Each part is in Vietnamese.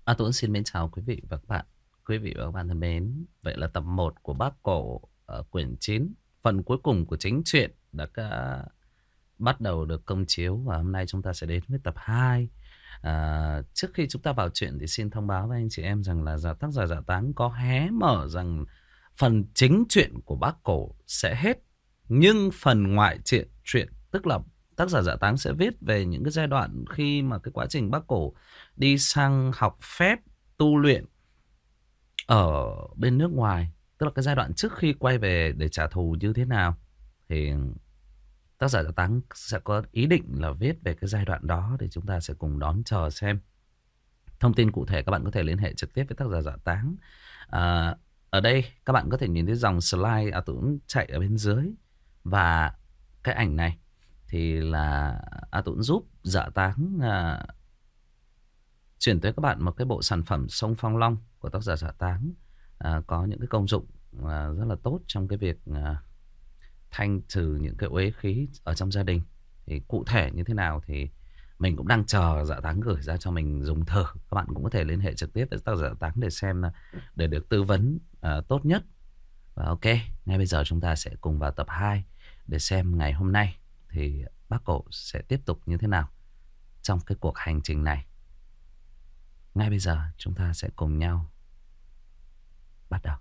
Tuấn xin mến chào quý vị và các bạn. Quý vị và các bạn thân mến, vậy là tập 1 của Bác Cổ ở quyển 9, phần cuối cùng của chính truyện bắt đầu được công chiếu và hôm nay chúng ta sẽ đến với tập 2. Trước khi chúng ta vào chuyện thì xin thông báo với anh chị em rằng là tác giả Dạ Táng có hé mở rằng phần chính truyện của Bác Cổ sẽ hết, nhưng phần ngoại truyện tức là tác giả Dạ Táng sẽ viết về những cái giai đoạn khi mà cái quá trình Bác Cổ đi sang học phép tu luyện ở bên nước ngoài, tức là cái giai đoạn trước khi quay về để trả thù như thế nào, thì tác giả Dạ Táng sẽ có ý định là viết về cái giai đoạn đó để chúng ta sẽ cùng đón chờ xem. Thông tin cụ thể các bạn có thể liên hệ trực tiếp với tác giả Dạ Táng. Ở đây các bạn có thể nhìn thấy dòng slide Tuấn chạy ở bên dưới, và cái ảnh này thì là Tuấn giúp Dạ Táng chuyển tới các bạn một cái bộ sản phẩm Sông Phong Long của tác giả Dạ Táng, có những cái công dụng rất là tốt trong cái việc thanh trừ những cái uế khí ở trong gia đình. Thì cụ thể như thế nào thì mình cũng đang chờ Dạ Táng gửi ra cho mình dùng thử. Các bạn cũng có thể liên hệ trực tiếp với tác giả Dạ Táng để xem, để được tư vấn tốt nhất. Và ok, ngay bây giờ chúng ta sẽ cùng vào tập 2 để xem ngày hôm nay thì bác Cổ sẽ tiếp tục như thế nào trong cái cuộc hành trình này. Ngay bây giờ chúng ta sẽ cùng nhau bắt đầu.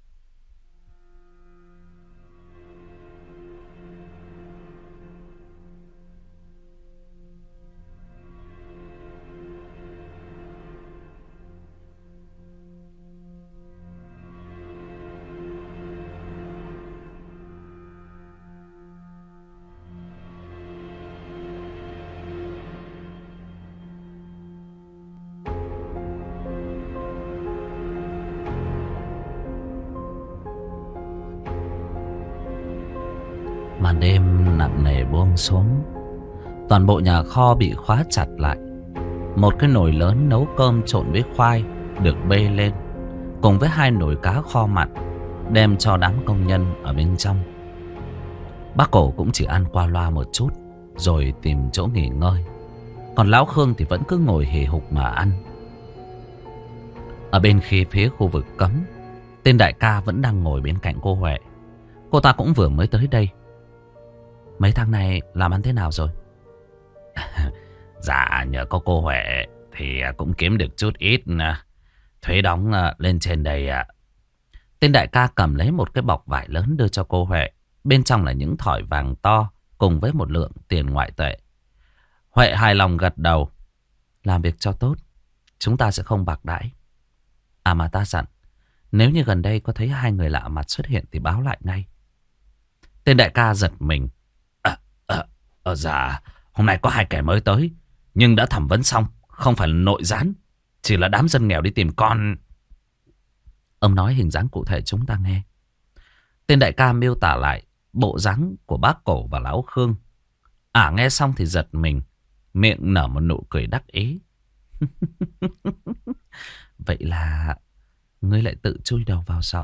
Màn đêm nặng nề buông xuống. Toàn bộ nhà kho bị khóa chặt lại. Một cái nồi lớn nấu cơm trộn với khoai được bê lên, cùng với 2 nồi cá kho mặn đem cho đám công nhân ở bên trong. Bác Cổ cũng chỉ ăn qua loa một chút rồi tìm chỗ nghỉ ngơi. Còn lão Khương thì vẫn cứ ngồi hì hục mà ăn. Ở bên phía khu vực cấm, tên đại ca vẫn đang ngồi bên cạnh cô Huệ. Cô ta cũng vừa mới tới đây. Mấy tháng này làm ăn thế nào rồi? Dạ nhờ có cô Huệ thì cũng kiếm được chút ít thuế đóng lên trên đây ạ. Tên đại ca cầm lấy một cái bọc vải lớn đưa cho cô Huệ. Bên trong là những thỏi vàng to cùng với một lượng tiền ngoại tệ. Huệ hài lòng gật đầu. Làm việc cho tốt, chúng ta sẽ không bạc đãi. À mà ta dặn, nếu như gần đây có thấy 2 người lạ mặt xuất hiện thì báo lại ngay. Tên đại ca giật mình. Dạ, hôm nay có 2 kẻ mới tới, nhưng đã thẩm vấn xong, không phải là nội gián, chỉ là đám dân nghèo đi tìm con. Ông nói hình dáng cụ thể chúng ta nghe. Tên đại ca miêu tả lại bộ dáng của bác Cổ và lão Khương. Nghe xong thì giật mình, miệng nở một nụ cười đắc ý. Vậy là ngươi lại tự chui đầu vào sọ.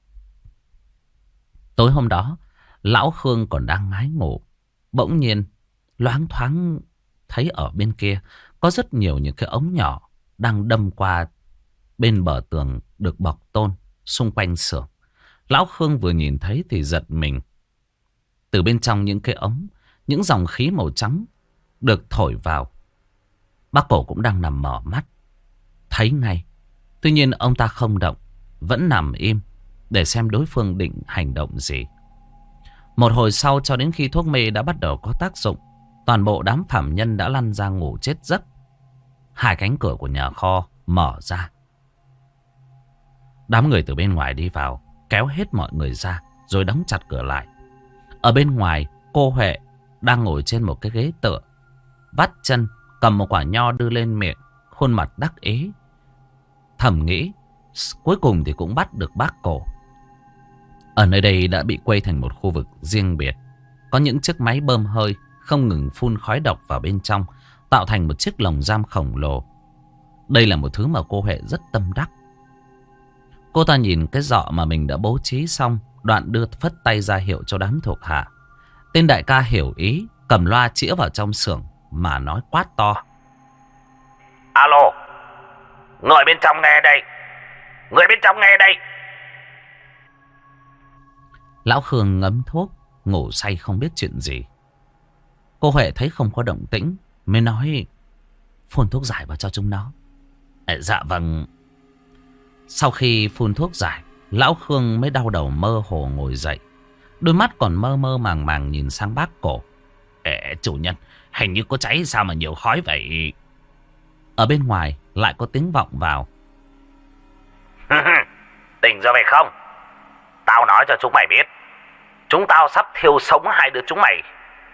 Tối hôm đó, lão Khương còn đang ngái ngủ. Bỗng nhiên, loáng thoáng thấy ở bên kia có rất nhiều những cái ống nhỏ đang đâm qua bên bờ tường được bọc tôn xung quanh xưởng. Lão Khương vừa nhìn thấy thì giật mình. Từ bên trong những cái ống, những dòng khí màu trắng được thổi vào. Bác Cổ cũng đang nằm mở mắt, thấy ngay. Tuy nhiên ông ta không động, vẫn nằm im để xem đối phương định hành động gì. Một hồi sau, cho đến khi thuốc mê đã bắt đầu có tác dụng, toàn bộ đám phạm nhân đã lăn ra ngủ chết giấc. 2 cánh cửa của nhà kho mở ra. Đám người từ bên ngoài đi vào, kéo hết mọi người ra rồi đóng chặt cửa lại. Ở bên ngoài, cô Huệ đang ngồi trên một cái ghế tựa, vắt chân, cầm một quả nho đưa lên miệng, khuôn mặt đắc ý. Thầm nghĩ, cuối cùng thì cũng bắt được bác Cổ. Ở nơi đây đã bị quây thành một khu vực riêng biệt. Có những chiếc máy bơm hơi không ngừng phun khói độc vào bên trong, tạo thành một chiếc lồng giam khổng lồ. Đây là một thứ mà cô Huệ rất tâm đắc. Cô ta nhìn cái giọ mà mình đã bố trí xong, đoạn đưa phất tay ra hiệu cho đám thuộc hạ. Tên đại ca hiểu ý, cầm loa chĩa vào trong xưởng mà nói quát to. Alo, Người bên trong nghe đây. Người bên trong nghe đây. Lão Khương ngấm thuốc, ngủ say không biết chuyện gì. Cô Huệ thấy không có động tĩnh, mới nói: phun thuốc giải vào cho chúng nó. Dạ vâng. Sau khi phun thuốc giải, Lão Khương mới đau đầu mơ hồ ngồi dậy. Đôi mắt còn mơ mơ màng màng nhìn sang bác cổ. Chủ nhân, hình như có cháy sao mà nhiều khói vậy? Ở bên ngoài lại có tiếng vọng vào. Tỉnh ra vậy không? Tao nói cho chúng mày biết, chúng tao sắp thiêu sống hai đứa chúng mày.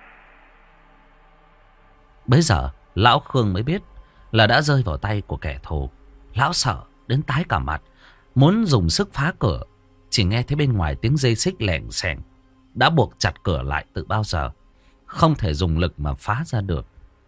Bấy giờ Lão Khương mới biết là đã rơi vào tay của kẻ thù. Lão sợ đến tái cả mặt, muốn dùng sức phá cửa. Chỉ nghe thấy bên ngoài tiếng dây xích lẻng xẻng. Đã buộc chặt cửa lại từ bao giờ, không thể dùng lực mà phá ra được.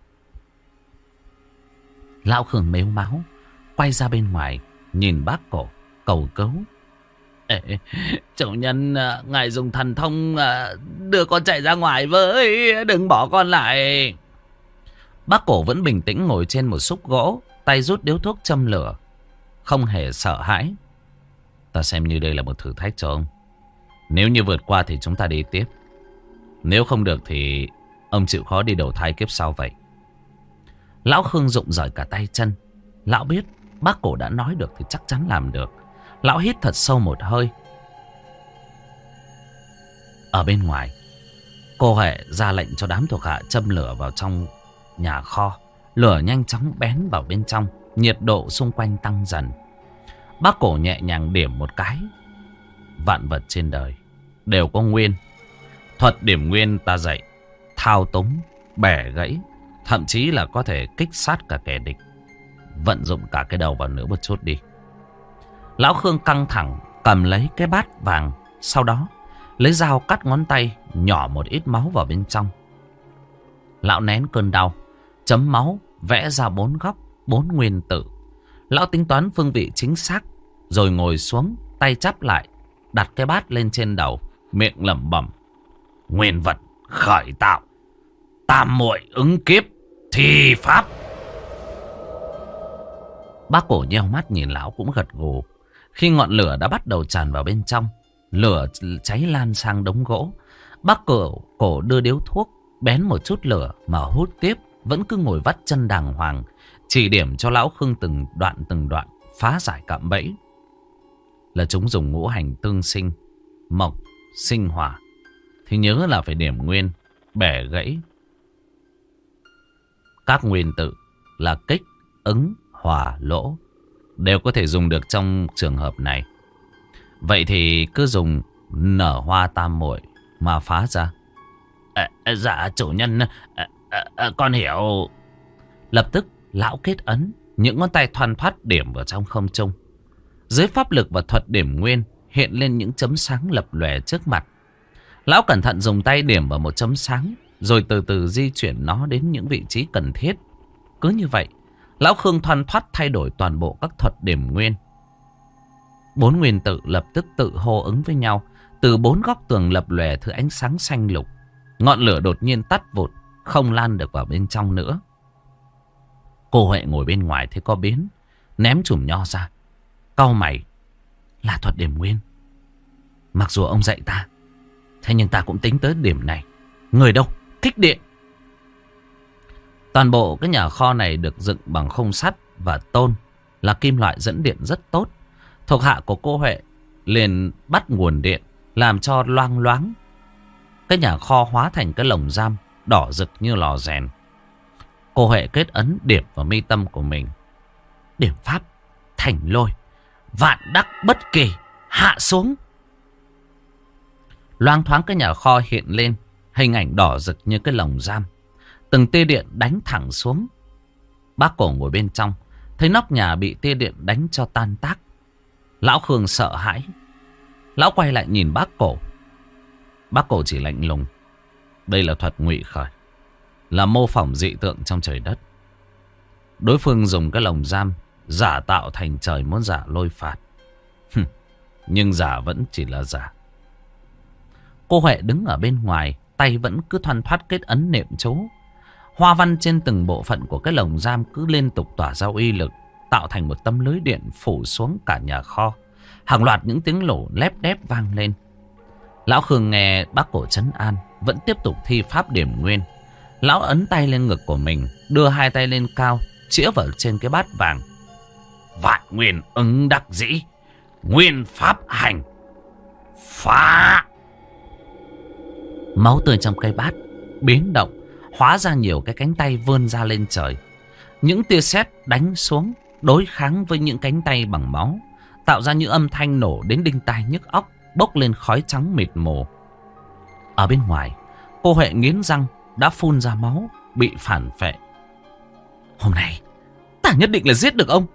Lão Khương mếu máu quay ra bên ngoài, nhìn bác cổ cầu cứu. Chủ nhân, ngài dùng thần thông đưa con chạy ra ngoài với, đừng bỏ con lại. Bác cổ vẫn bình tĩnh ngồi trên một xúc gỗ, tay rút điếu thuốc châm lửa, không hề sợ hãi. Ta xem như đây là một thử thách cho ông. Nếu như vượt qua thì chúng ta đi tiếp. Nếu không được thì ông chịu khó đi đầu thai kiếp sau vậy. Lão Khương rụng rời cả tay chân. Lão biết bác cổ đã nói được thì chắc chắn làm được. Lão hít thật sâu một hơi. Ở bên ngoài, cô Huệ ra lệnh cho đám thuộc hạ châm lửa vào trong nhà kho. Lửa nhanh chóng bén vào bên trong, nhiệt độ xung quanh tăng dần. Bác cổ nhẹ nhàng điểm một cái. Vạn vật trên đời đều có nguyên. Thuật điểm nguyên ta dạy, thao túng, bẻ gãy, thậm chí là có thể kích sát cả kẻ địch. Vận dụng cả cái đầu vào nữa một chút đi. Lão Khương căng thẳng cầm lấy cái bát vàng, sau đó lấy dao cắt ngón tay, nhỏ một ít máu vào bên trong. Lão nén cơn đau, chấm máu, vẽ ra 4 góc, 4 nguyên tử. Lão tính toán phương vị chính xác, rồi ngồi xuống, tay chắp lại, đặt cái bát lên trên đầu, miệng lẩm bẩm: nguyên vật khởi tạo, tam muội ứng kiếp, thi pháp. Bác cổ nheo mắt nhìn lão cũng gật gù. Khi ngọn lửa đã bắt đầu tràn vào bên trong, lửa cháy lan sang đống gỗ. Bác cổ đưa điếu thuốc, bén một chút lửa mà hút tiếp, vẫn cứ ngồi vắt chân đàng hoàng, chỉ điểm cho Lão Khương từng đoạn phá giải cạm bẫy. Là chúng dùng ngũ hành tương sinh, mộc, sinh hỏa, thì nhớ là phải điểm nguyên, bẻ gãy. Các nguyên tử là kích, ứng, hỏa, lỗ đều có thể dùng được trong trường hợp này. Vậy thì cứ dùng nở hoa tam muội mà phá ra. Dạ chủ nhân, con hiểu. Lập tức lão kết ấn, những ngón tay thoăn thoắt điểm vào trong không trung. Dưới pháp lực và thuật điểm nguyên hiện lên những chấm sáng lập lòe trước mặt. Lão cẩn thận dùng tay điểm vào một chấm sáng, rồi từ từ di chuyển nó đến những vị trí cần thiết. Cứ như vậy, Lão Khương thoăn thoắt thay đổi toàn bộ các thuật điểm nguyên. 4 nguyên tử lập tức tự hô ứng với nhau. Từ 4 góc tường lập lòe thứ ánh sáng xanh lục. Ngọn lửa đột nhiên tắt vụt, không lan được vào bên trong nữa. Cô Huệ ngồi bên ngoài thấy có biến, ném chùm nho ra, cau mày: là thuật điểm nguyên. Mặc dù ông dạy ta, thế nhưng ta cũng tính tới điểm này. Người đâu? Kích điện. Toàn bộ cái nhà kho này được dựng bằng khung sắt và tôn, là kim loại dẫn điện rất tốt. Thuộc hạ của cô Huệ liền bắt nguồn điện, làm cho loang loáng. Cái nhà kho hóa thành cái lồng giam đỏ rực như lò rèn. Cô Huệ kết ấn điểm vào mi tâm của mình. Điểm pháp thành lôi, vạn đắc bất kỳ, hạ xuống. Loang thoáng cái nhà kho hiện lên hình ảnh đỏ rực như cái lồng giam. Từng tia điện đánh thẳng xuống. Bác cổ ngồi bên trong, thấy nóc nhà bị tia điện đánh cho tan tác. Lão Khương sợ hãi. Lão quay lại nhìn bác cổ. Bác cổ chỉ lạnh lùng: đây là thuật ngụy khởi, là mô phỏng dị tượng trong trời đất. Đối phương dùng cái lồng giam giả tạo thành trời muốn giả lôi phạt. Nhưng giả vẫn chỉ là giả. Cô Huệ đứng ở bên ngoài, tay vẫn cứ thoăn thoắt kết ấn niệm chú. Hoa văn trên từng bộ phận của cái lồng giam cứ liên tục tỏa ra uy lực. tạo thành một tấm lưới điện phủ xuống cả nhà kho. Hàng loạt những tiếng nổ lép đép vang lên. Lão Khương nghe bác cổ trấn an, vẫn tiếp tục thi pháp điểm nguyên. Lão ấn tay lên ngực của mình, đưa hai tay lên cao, chĩa vào trên cái bát vàng. Vạn nguyên ứng đắc dĩ, nguyên pháp hành, phá. Máu tươi trong cây bát biến động, hóa ra nhiều cái cánh tay vươn ra lên trời. Những tia sét đánh xuống, đối kháng với những cánh tay bằng máu, tạo ra những âm thanh nổ đến đinh tai nhức óc, bốc lên khói trắng mịt mù. Ở bên ngoài, cô Huệ nghiến răng, đã phun ra máu, bị phản phệ. Hôm nay, ta nhất định là giết được ông.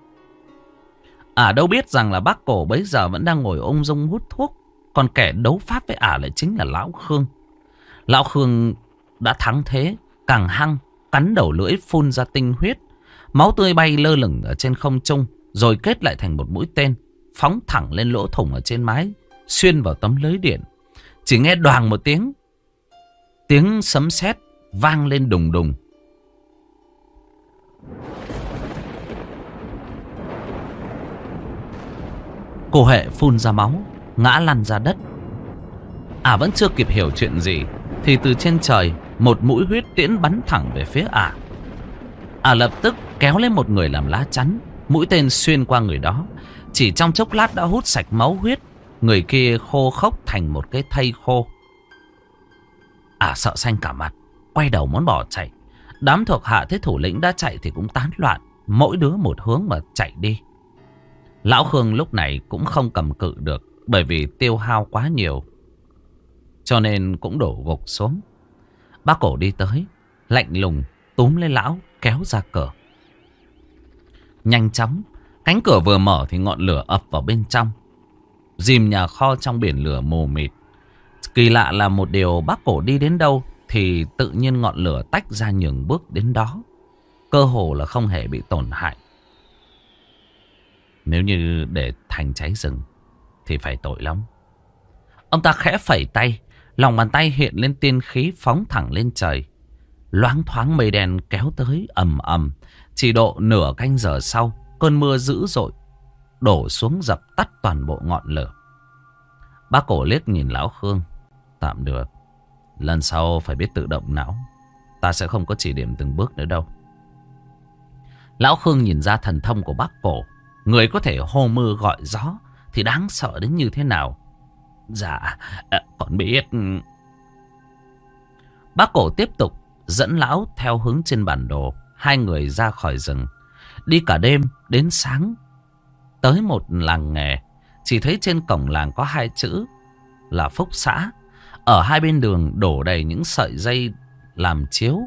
Đâu biết rằng là bác cổ bấy giờ vẫn đang ngồi ung dung hút thuốc, còn kẻ đấu pháp với lại chính là Lão Khương. Lão Khương đã thắng thế, càng hăng, cắn đầu lưỡi phun ra tinh huyết. Máu tươi bay lơ lửng ở trên không trung, rồi kết lại thành một mũi tên, phóng thẳng lên lỗ thủng ở trên mái, xuyên vào tấm lưới điện. Chỉ nghe đoàng một tiếng, tiếng sấm sét vang lên đùng đùng. Cô Huệ phun ra máu, ngã lăn ra đất. Vẫn chưa kịp hiểu chuyện gì, thì từ trên trời một mũi huyết tiễn bắn thẳng về phía lập tức kéo lên một người làm lá chắn. Mũi tên xuyên qua người đó, chỉ trong chốc lát đã hút sạch máu huyết. Người kia khô khốc thành một cái thây khô. Sợ xanh cả mặt, quay đầu muốn bỏ chạy. Đám thuộc hạ thấy thủ lĩnh đã chạy thì cũng tán loạn, mỗi đứa một hướng mà chạy đi. Lão Khương lúc này cũng không cầm cự được, bởi vì tiêu hao quá nhiều, cho nên cũng đổ gục xuống. Bác cổ đi tới, lạnh lùng túm lấy lão, kéo ra cửa. Nhanh chóng, cánh cửa vừa mở thì ngọn lửa ập vào bên trong, dìm nhà kho trong biển lửa mù mịt. Kỳ lạ là một điều, bác cổ đi đến đâu thì tự nhiên ngọn lửa tách ra nhường bước đến đó, cơ hồ là không hề bị tổn hại. Nếu như để thành cháy rừng thì phải tội lắm. Ông ta khẽ phẩy tay, lòng bàn tay hiện lên tiên khí phóng thẳng lên trời. Loáng thoáng mây đen kéo tới ầm ầm. Chỉ độ nửa canh giờ sau, cơn mưa dữ dội đổ xuống dập tắt toàn bộ ngọn lửa. Bác cổ liếc nhìn Lão Khương. Tạm được, lần sau phải biết tự động não. Ta sẽ không có chỉ điểm từng bước nữa đâu. Lão Khương nhìn ra thần thông của bác cổ. Người có thể hô mưa gọi gió thì đáng sợ đến như thế nào. Dạ, còn biết. Bác cổ tiếp tục dẫn lão theo hướng trên bản đồ. Hai người ra khỏi rừng, đi cả đêm đến sáng, tới một làng nghề. Chỉ thấy trên cổng làng có hai chữ là Phúc Xã. Ở hai bên đường đổ đầy những sợi dây làm chiếu.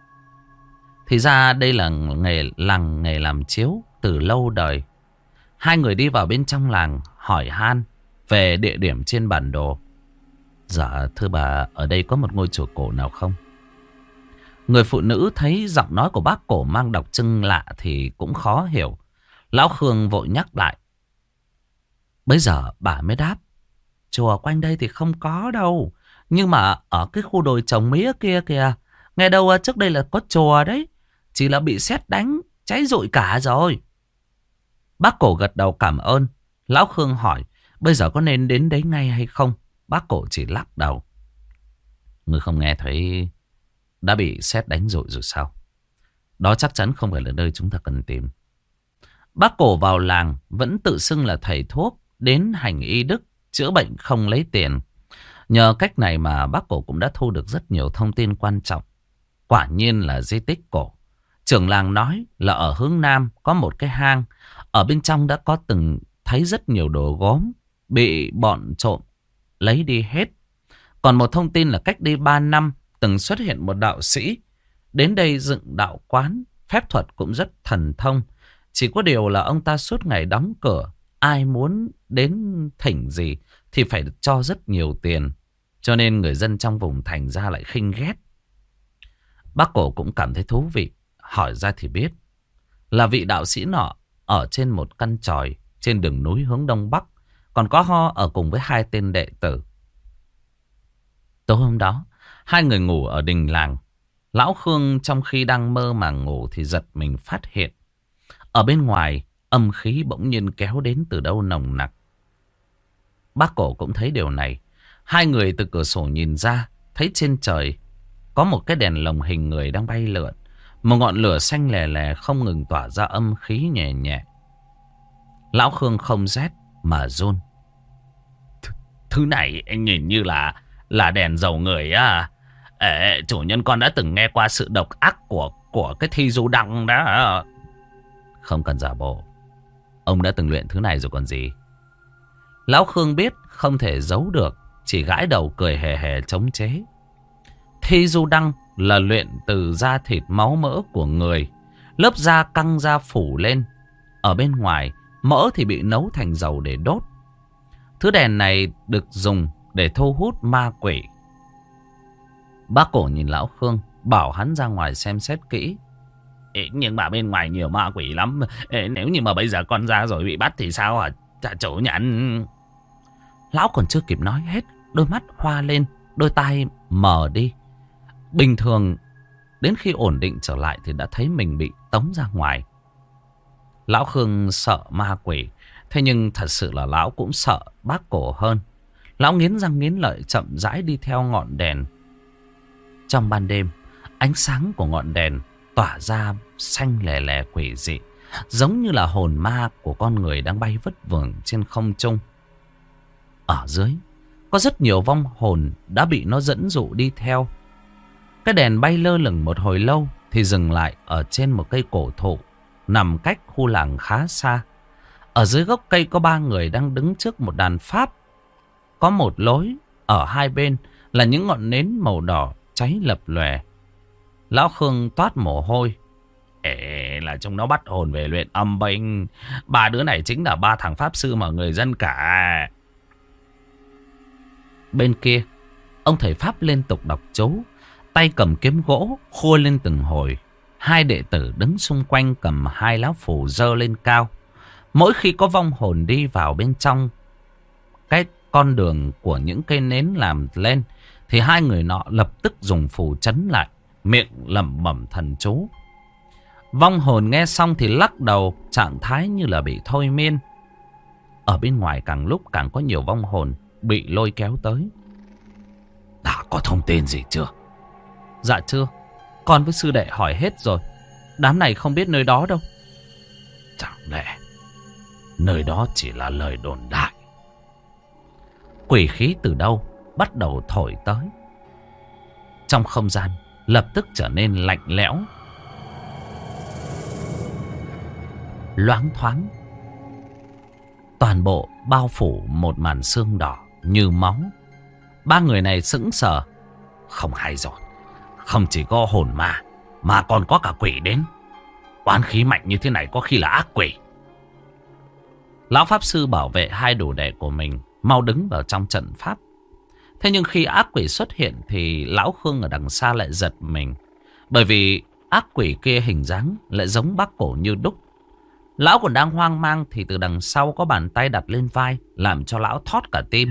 Thì ra đây là làng nghề làm chiếu từ lâu đời. Hai người đi vào bên trong làng, hỏi han về địa điểm trên bản đồ. Dạ thưa bà, ở đây có một ngôi chùa cổ nào không? Người phụ nữ thấy giọng nói của bác cổ mang đặc trưng lạ thì cũng khó hiểu. Lão Khương vội nhắc lại. Bây giờ bà mới đáp. Chùa quanh đây thì không có đâu, nhưng mà ở cái khu đồi trồng mía kia kìa, nghe đâu trước đây là có chùa đấy. Chỉ là bị sét đánh, cháy rụi cả rồi. Bác cổ gật đầu cảm ơn. Lão Khương hỏi, bây giờ có nên đến đấy ngay hay không? Bác cổ chỉ lắc đầu. Người không nghe thấy đã bị sét đánh rụi rồi sao? Đó chắc chắn không phải là nơi chúng ta cần tìm. Bác cổ vào làng vẫn tự xưng là thầy thuốc, đến hành y đức, chữa bệnh không lấy tiền. Nhờ cách này mà bác cổ cũng đã thu được rất nhiều thông tin quan trọng. Quả nhiên là di tích cổ. Trưởng làng nói là ở hướng Nam có một cái hang. Ở bên trong đã có từng thấy rất nhiều đồ gốm bị bọn trộm lấy đi hết. Còn một thông tin là cách đây 3 năm từng xuất hiện một đạo sĩ đến đây dựng đạo quán. Phép thuật cũng rất thần thông. Chỉ có điều là ông ta suốt ngày đóng cửa. Ai muốn đến thỉnh gì thì phải cho rất nhiều tiền. Cho nên người dân trong vùng thành ra lại khinh ghét. Bác cổ cũng cảm thấy thú vị. Hỏi ra thì biết là vị đạo sĩ nọ ở trên một căn chòi trên đường núi hướng đông bắc. Còn có ho ở cùng với hai tên đệ tử. Tối hôm đó, hai người ngủ ở đình làng. Lão Khương trong khi đang mơ màng ngủ thì giật mình phát hiện Ở bên ngoài, âm khí bỗng nhiên kéo đến từ đâu nồng nặc. Bác Cổ cũng thấy điều này. Hai người từ cửa sổ nhìn ra, thấy trên trời có một cái đèn lồng hình người đang bay lượn. Một ngọn lửa xanh lè lè không ngừng tỏa ra âm khí nhẹ nhẹ. Lão Khương không rét mà run. Thứ này anh nhìn như là đèn dầu người á. Chủ nhân con đã từng nghe qua sự độc ác của cái thi du đăng đó. Không cần giả bộ. Ông đã từng luyện thứ này rồi còn gì. Lão Khương biết không thể giấu được, chỉ gãi đầu cười hề hề chống chế. Thi du đăng là luyện từ da thịt máu mỡ của người. Lớp da căng da phủ lên. Ở bên ngoài, mỡ thì bị nấu thành dầu để đốt. Thứ đèn này được dùng để thu hút ma quỷ. Bác Cổ nhìn Lão Khương, bảo hắn ra ngoài xem xét kỹ. Nhưng mà bên ngoài nhiều ma quỷ lắm. Nếu như mà bây giờ con ra rồi bị bắt thì sao hả chủ nhân? Lão còn chưa kịp nói hết, đôi mắt hoa lên, đôi tai mờ đi. Bình thường, đến khi ổn định trở lại thì đã thấy mình bị tống ra ngoài. Lão Khương sợ ma quỷ, thế nhưng thật sự là lão cũng sợ Bác Cổ hơn. Lão nghiến răng nghiến lợi chậm rãi đi theo ngọn đèn. Trong ban đêm, ánh sáng của ngọn đèn tỏa ra xanh lè lè quỷ dị, giống như là hồn ma của con người đang bay vất vưởng trên không trung. Ở dưới, có rất nhiều vong hồn đã bị nó dẫn dụ đi theo. Cái đèn bay lơ lửng một hồi lâu thì dừng lại ở trên một cây cổ thụ, nằm cách khu làng khá xa. Ở dưới gốc cây có 3 người đang đứng trước một đàn pháp. Có một lối, ở hai bên là những ngọn nến màu đỏ cháy lập lòe. Lão Khương toát mồ hôi. Là chúng nó bắt hồn về luyện âm binh. 3 đứa này chính là 3 thằng pháp sư mà người dân cả. Bên kia, ông thầy pháp liên tục đọc chú, tay cầm kiếm gỗ khua lên từng hồi. 2 đệ tử đứng xung quanh cầm 2 lá phù giơ lên cao. Mỗi khi có vong hồn đi vào bên trong cái con đường của những cây nến làm lên thì 2 người nọ lập tức dùng phù trấn lại, miệng lẩm bẩm thần chú. Vong hồn nghe xong thì lắc đầu, trạng thái như là bị thôi miên. Ở bên ngoài càng lúc càng có nhiều vong hồn bị lôi kéo tới. Đã có thông tin gì chưa? Dạ chưa. Con với sư đệ hỏi hết rồi. Đám này không biết nơi đó đâu. Chẳng lẽ nơi đó chỉ là lời đồn đại? Quỷ khí từ đâu bắt đầu thổi tới. Trong không gian lập tức trở nên lạnh lẽo. Loáng thoáng, toàn bộ bao phủ một màn sương đỏ như máu. 3 người này sững sờ. Không hay rồi. Không chỉ có hồn ma mà còn có cả quỷ đến. Oán khí mạnh như thế này có khi là ác quỷ. Lão pháp sư bảo vệ 2 đồ đệ của mình mau đứng vào trong trận pháp. Thế nhưng khi ác quỷ xuất hiện thì Lão Khương ở đằng xa lại giật mình. Bởi vì ác quỷ kia hình dáng lại giống Bác Cổ như đúc. Lão còn đang hoang mang thì từ đằng sau có bàn tay đặt lên vai, làm cho lão thót cả tim.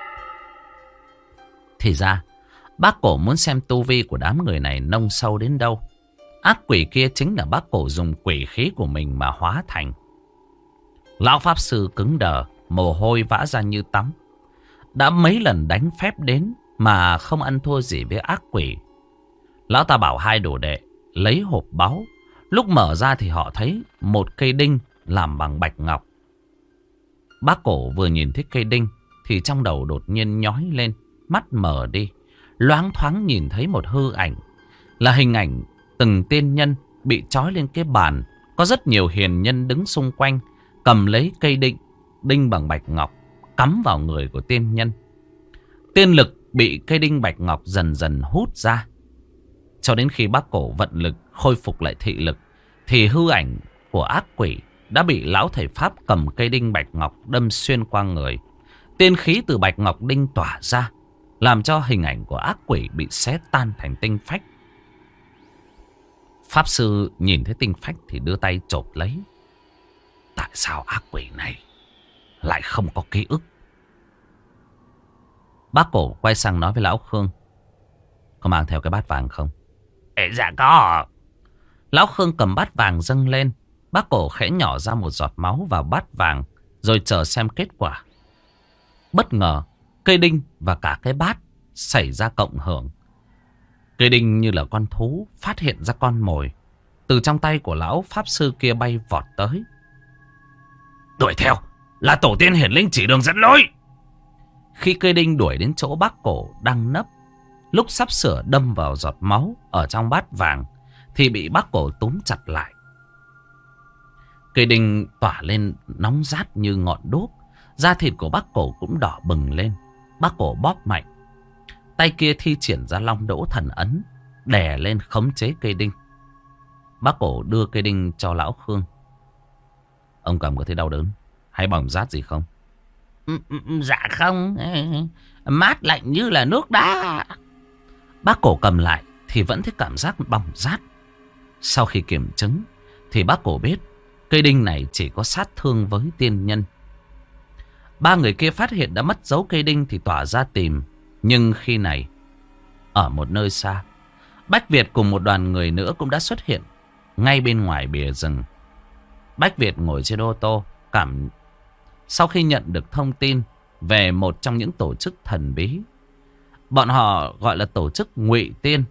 Thì ra Bác Cổ muốn xem tu vi của đám người này nông sâu đến đâu. Ác quỷ kia chính là Bác Cổ dùng quỷ khí của mình mà hóa thành. Lão pháp sư cứng đờ, mồ hôi vã ra như tắm. Đã mấy lần đánh phép đến mà không ăn thua gì với ác quỷ. Lão ta bảo 2 đồ đệ lấy hộp báu. Lúc mở ra thì họ thấy một cây đinh làm bằng bạch ngọc. Bác Cổ vừa nhìn thấy cây đinh thì trong đầu đột nhiên nhói lên, mắt mở đi. Loáng thoáng nhìn thấy một hư ảnh, là hình ảnh từng tiên nhân bị trói lên cái bàn. Có rất nhiều hiền nhân đứng xung quanh, cầm lấy cây đinh bằng bạch ngọc, cắm vào người của tiên nhân. Tiên lực bị cây đinh bạch ngọc dần dần hút ra. Cho đến khi Bác Cổ vận lực khôi phục lại thị lực thì hư ảnh của ác quỷ đã bị lão thầy pháp cầm cây đinh bạch ngọc đâm xuyên qua người. Tiên khí từ bạch ngọc đinh tỏa ra, làm cho hình ảnh của ác quỷ bị xé tan thành tinh phách. Pháp sư nhìn thấy tinh phách thì đưa tay chộp lấy. Tại sao ác quỷ này lại không có ký ức? Bác Cổ quay sang nói với Lão Khương. Có mang theo cái bát vàng không? Dạ có. Lão Khương cầm bát vàng dâng lên. Bác cổ khẽ nhỏ ra một giọt máu vào bát vàng rồi chờ xem kết quả. Bất ngờ, cây đinh và cả cái bát xảy ra cộng hưởng. Cây đinh như là con thú phát hiện ra con mồi. Từ trong tay của lão pháp sư kia bay vọt tới. Đuổi theo, là tổ tiên hiển linh chỉ đường dẫn lối. Khi cây đinh đuổi đến chỗ bác cổ đang nấp, lúc sắp sửa đâm vào giọt máu ở trong bát vàng, thì bị bác cổ túm chặt lại. Cây đinh tỏa lên nóng rát như ngọn đuốc. Da thịt của bác cổ cũng đỏ bừng lên. Bác cổ bóp mạnh. Tay kia thi triển ra long đỗ thần ấn, đè lên khống chế cây đinh. Bác cổ đưa cây đinh cho lão Khương. Ông cầm có thấy đau đớn hay bỏng rát gì không? Dạ không. Mát lạnh như là nước đá. Bác cổ cầm lại thì vẫn thấy cảm giác bỏng rát. Sau khi kiểm chứng thì bác cổ biết cây đinh này chỉ có sát thương với tiên nhân. Ba người kia phát hiện đã mất dấu cây đinh thì tỏa ra tìm. Nhưng khi này, ở một nơi xa, Bách Việt cùng một đoàn người nữa cũng đã xuất hiện ngay bên ngoài bìa rừng. Bách Việt ngồi trên ô tô, sau khi nhận được thông tin về một trong những tổ chức thần bí. Bọn họ gọi là tổ chức Ngụy Tiên.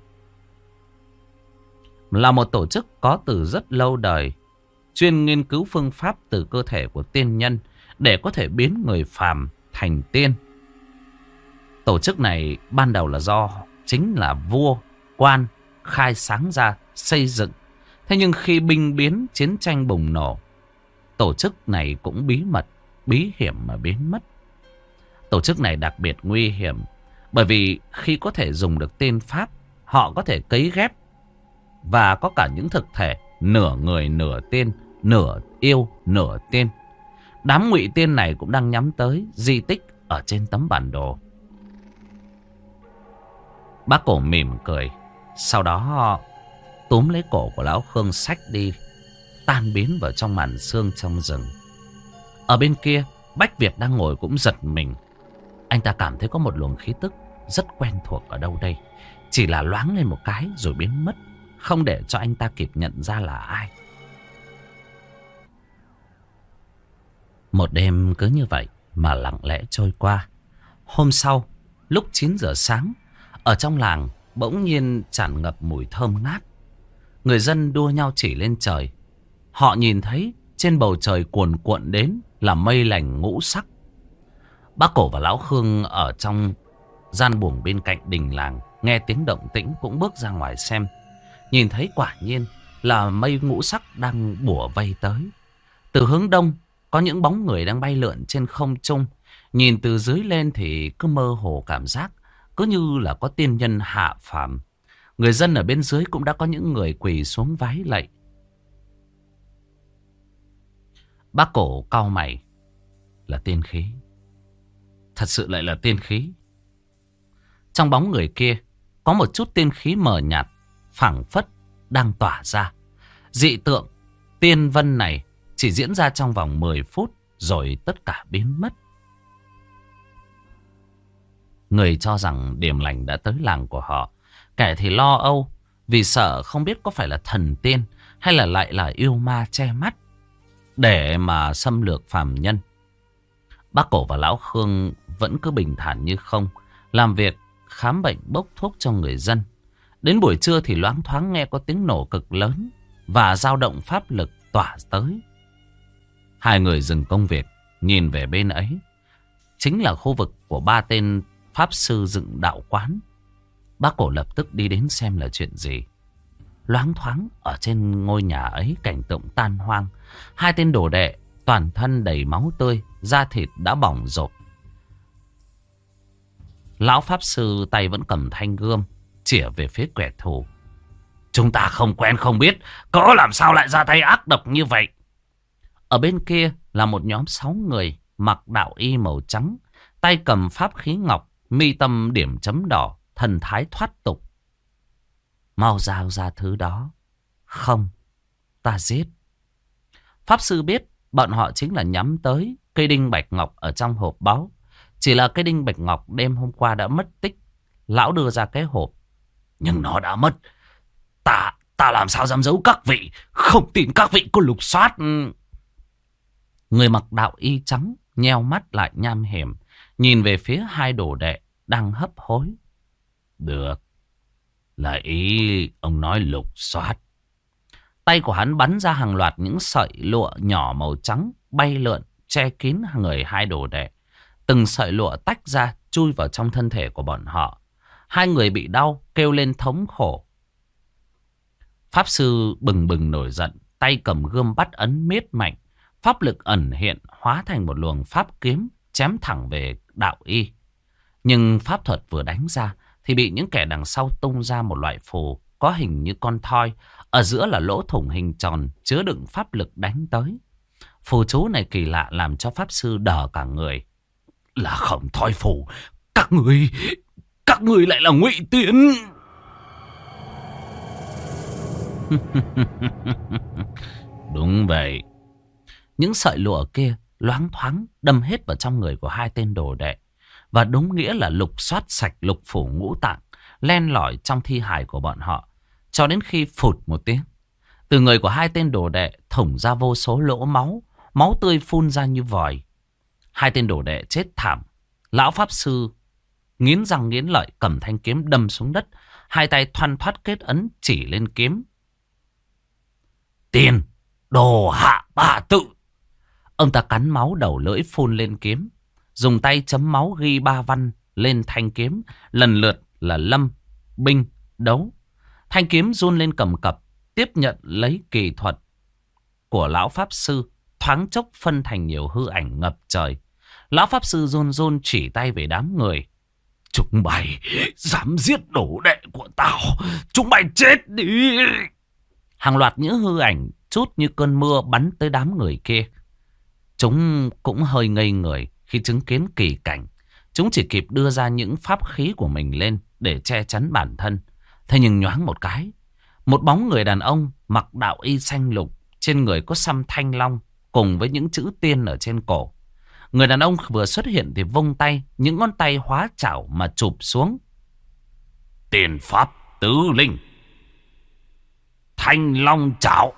Là một tổ chức có từ rất lâu đời, chuyên nghiên cứu phương pháp từ cơ thể của tiên nhân để có thể biến người phàm thành tiên. Tổ chức này ban đầu là do chính là vua, quan khai sáng ra, xây dựng. Thế nhưng khi binh biến, chiến tranh bùng nổ, tổ chức này cũng bí mật, bí hiểm mà biến mất. Tổ chức này đặc biệt nguy hiểm bởi vì khi có thể dùng được tiên pháp, họ có thể cấy ghép và có cả những thực thể nửa người nửa tiên, nửa yêu nửa tiên. Đám Ngụy Tiên này cũng đang nhắm tới di tích ở trên tấm bản đồ. Bác cổ mỉm cười, sau đó túm lấy cổ của lão Khương xách đi, tan biến vào trong màn sương trong rừng. Ở bên kia, Bách Việt đang ngồi cũng giật mình. Anh ta cảm thấy có một luồng khí tức rất quen thuộc ở đâu đây. Chỉ là loáng lên một cái rồi biến mất, không để cho anh ta kịp nhận ra là ai. Một đêm cứ như vậy mà lặng lẽ trôi qua. Hôm sau, lúc 9 giờ sáng, ở trong làng bỗng nhiên tràn ngập mùi thơm ngát. Người dân đua nhau chỉ lên trời. Họ nhìn thấy trên bầu trời cuồn cuộn đến là mây lành ngũ sắc. Bác cổ và lão Khương ở trong gian buồng bên cạnh đình làng, nghe tiếng động tĩnh cũng bước ra ngoài xem. Nhìn thấy quả nhiên là mây ngũ sắc đang bủa vây tới. Từ hướng đông có những bóng người đang bay lượn trên không trung. Nhìn từ dưới lên thì cứ mơ hồ cảm giác cứ như là có tiên nhân hạ phàm. Người dân ở bên dưới cũng đã có những người quỳ xuống vái lạy. Bác cổ cau mày. Là tiên khí. Thật sự lại là tiên khí. Trong bóng người kia có một chút tiên khí mờ nhạt, phảng phất đang tỏa ra. Dị tượng tiên vân này chỉ diễn ra trong vòng 10 phút rồi tất cả biến mất. Người cho rằng điểm lành đã tới làng của họ. Kẻ thì lo âu vì sợ không biết có phải là thần tiên hay là lại là yêu ma che mắt để mà xâm lược phàm nhân. Bác cổ và lão Khương vẫn cứ bình thản như không, làm việc khám bệnh bốc thuốc cho người dân. Đến buổi trưa thì loáng thoáng nghe có tiếng nổ cực lớn và dao động pháp lực tỏa tới. Hai người dừng công việc nhìn về bên ấy. Chính là khu vực của ba tên pháp sư dựng đạo quán. Bác cổ lập tức đi đến xem là chuyện gì. Loáng thoáng ở trên ngôi nhà ấy cảnh tượng tan hoang. Hai tên đồ đệ toàn thân đầy máu tươi, da thịt đã bỏng rộp. Lão pháp sư tay vẫn cầm thanh gươm chĩa về phía kẻ thù. Chúng ta không quen không biết, cỡ làm sao lại ra tay ác độc như vậy. Ở bên kia là một nhóm 6 người mặc đạo y màu trắng, tay cầm pháp khí ngọc, mi tâm điểm chấm đỏ, thần thái thoát tục. Mau giao ra thứ đó. Không, ta giết. Pháp sư biết bọn họ chính là nhắm tới cây đinh bạch ngọc ở trong hộp báu. Chỉ là cây đinh bạch ngọc đêm hôm qua đã mất tích. Lão đưa ra cái hộp. Nhưng nó đã mất. Ta làm sao dám giấu các vị. Không tin các vị có lục soát. Người mặc đạo y trắng nheo mắt lại nham hiểm, nhìn về phía hai đồ đệ đang hấp hối. Được. Là ý ông nói lục soát. Tay của hắn bắn ra hàng loạt những sợi lụa nhỏ màu trắng bay lượn che kín người hai đồ đệ. Từng sợi lụa tách ra chui vào trong thân thể của bọn họ. Hai người bị đau kêu lên thống khổ. Pháp sư bừng bừng nổi giận, tay cầm gươm bắt ấn miết mạnh. Pháp lực ẩn hiện hóa thành một luồng pháp kiếm chém thẳng về đạo y. Nhưng pháp thuật vừa đánh ra thì bị những kẻ đằng sau tung ra một loại phù có hình như con thoi. Ở giữa là lỗ thủng hình tròn chứa đựng pháp lực đánh tới. Phù chú này kỳ lạ làm cho pháp sư đờ cả người. Là Khổng Thoi phù. Các người lại là Ngụy Tiên. Đúng vậy. Những sợi lụa kia loáng thoáng đâm hết vào trong người của hai tên đồ đệ. Và đúng nghĩa là lục soát sạch lục phủ ngũ tạng, len lỏi trong thi hài của bọn họ. Cho đến khi phụt một tiếng, từ người của hai tên đồ đệ thủng ra vô số lỗ máu, máu tươi phun ra như vòi. Hai tên đồ đệ chết thảm. Lão pháp sư nghiến răng nghiến lợi cầm thanh kiếm đâm xuống đất, hai tay thoăn thoắt kết ấn chỉ lên kiếm. Tiền đồ hạ ba tự. Ông ta cắn máu đầu lưỡi phun lên kiếm, dùng tay chấm máu ghi ba văn lên thanh kiếm, lần lượt là lâm, binh, đấu. Thanh kiếm run lên cầm cập, tiếp nhận lấy kỳ thuật của lão pháp sư, thoáng chốc phân thành nhiều hư ảnh ngập trời. Lão pháp sư run run chỉ tay về đám người. Chúng mày dám giết đồ đệ của tao, chúng mày chết đi. Hàng loạt những hư ảnh chút như cơn mưa bắn tới đám người kia. Chúng cũng hơi ngây người khi chứng kiến kỳ cảnh. Chúng chỉ kịp đưa ra những pháp khí của mình lên để che chắn bản thân. Thế nhưng nhoáng một cái, một bóng người đàn ông mặc đạo y xanh lục, trên người có xăm thanh long cùng với những chữ tiên ở trên cổ. Người đàn ông vừa xuất hiện thì vung tay, những ngón tay hóa chảo mà chụp xuống. Tiền pháp tứ linh, thanh long chảo.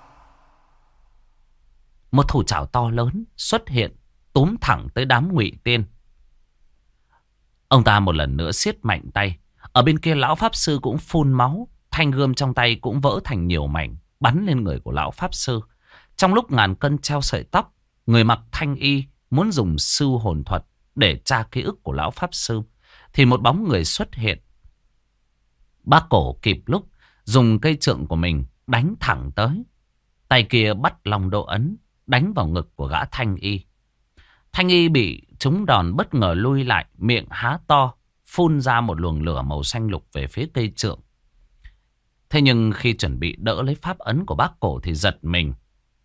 Một thủ chảo to lớn xuất hiện, túm thẳng tới đám Ngụy Tiên. Ông ta một lần nữa siết mạnh tay. Ở bên kia lão pháp sư cũng phun máu, thanh gươm trong tay cũng vỡ thành nhiều mảnh, bắn lên người của lão pháp sư. Trong lúc ngàn cân treo sợi tóc, người mặc thanh y muốn dùng sư hồn thuật để tra ký ức của lão pháp sư, thì một bóng người xuất hiện. Bác Cổ kịp lúc dùng cây trượng của mình đánh thẳng tới. Tay kia bắt long độ ấn, đánh vào ngực của gã thanh y. Thanh y bị trúng đòn bất ngờ lui lại, miệng há to, phun ra một luồng lửa màu xanh lục về phía cây trượng. Thế nhưng khi chuẩn bị đỡ lấy pháp ấn của bác Cổ thì giật mình.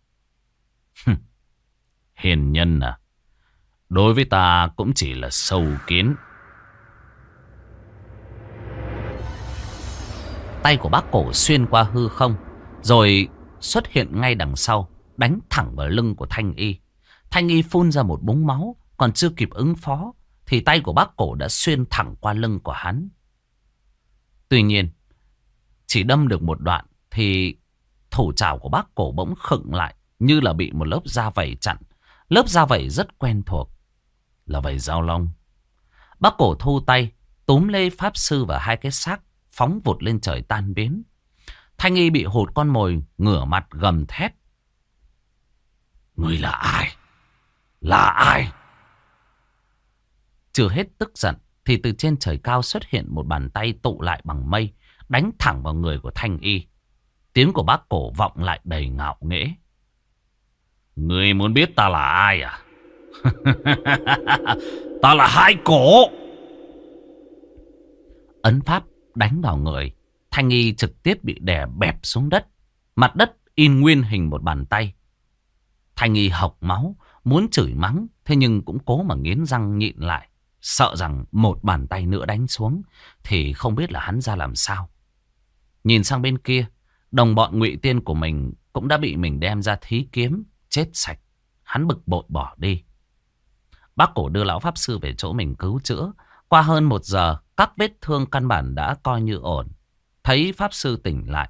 Hiền nhân à, đối với ta cũng chỉ là sâu kiến. Tay của bác Cổ xuyên qua hư không, rồi xuất hiện ngay đằng sau, đánh thẳng vào lưng của thanh y. Thanh y phun ra một búng máu, còn chưa kịp ứng phó thì tay của bác Cổ đã xuyên thẳng qua lưng của hắn. Tuy nhiên, chỉ đâm được một đoạn thì thủ trảo của bác Cổ bỗng khựng lại, như là bị một lớp da vảy chặn. Lớp da vảy rất quen thuộc, là vảy dao long. Bác Cổ thu tay, túm lấy pháp sư và hai cái xác, phóng vụt lên trời tan biến. Thanh y bị hụt con mồi, ngửa mặt gầm thét. Người là ai? Là ai? Chưa hết tức giận thì từ trên trời cao xuất hiện một bàn tay tụ lại bằng mây, đánh thẳng vào người của thanh y. Tiếng của bác Cổ vọng lại đầy ngạo nghễ. Người muốn biết ta là ai à? Ta là Hai Cổ. Ấn pháp đánh vào người, thanh y trực tiếp bị đè bẹp xuống đất. Mặt đất in nguyên hình một bàn tay. Thanh y hộc máu, muốn chửi mắng, thế nhưng cũng cố mà nghiến răng nhịn lại, sợ rằng một bàn tay nữa đánh xuống thì không biết là hắn ra làm sao. Nhìn sang bên kia, đồng bọn Ngụy Tiên của mình cũng đã bị mình đem ra thí kiếm, chết sạch. Hắn bực bội bỏ đi. Bác Cổ đưa lão pháp sư về chỗ mình cứu chữa. Qua hơn 1 giờ, các vết thương căn bản đã coi như ổn. Thấy pháp sư tỉnh lại,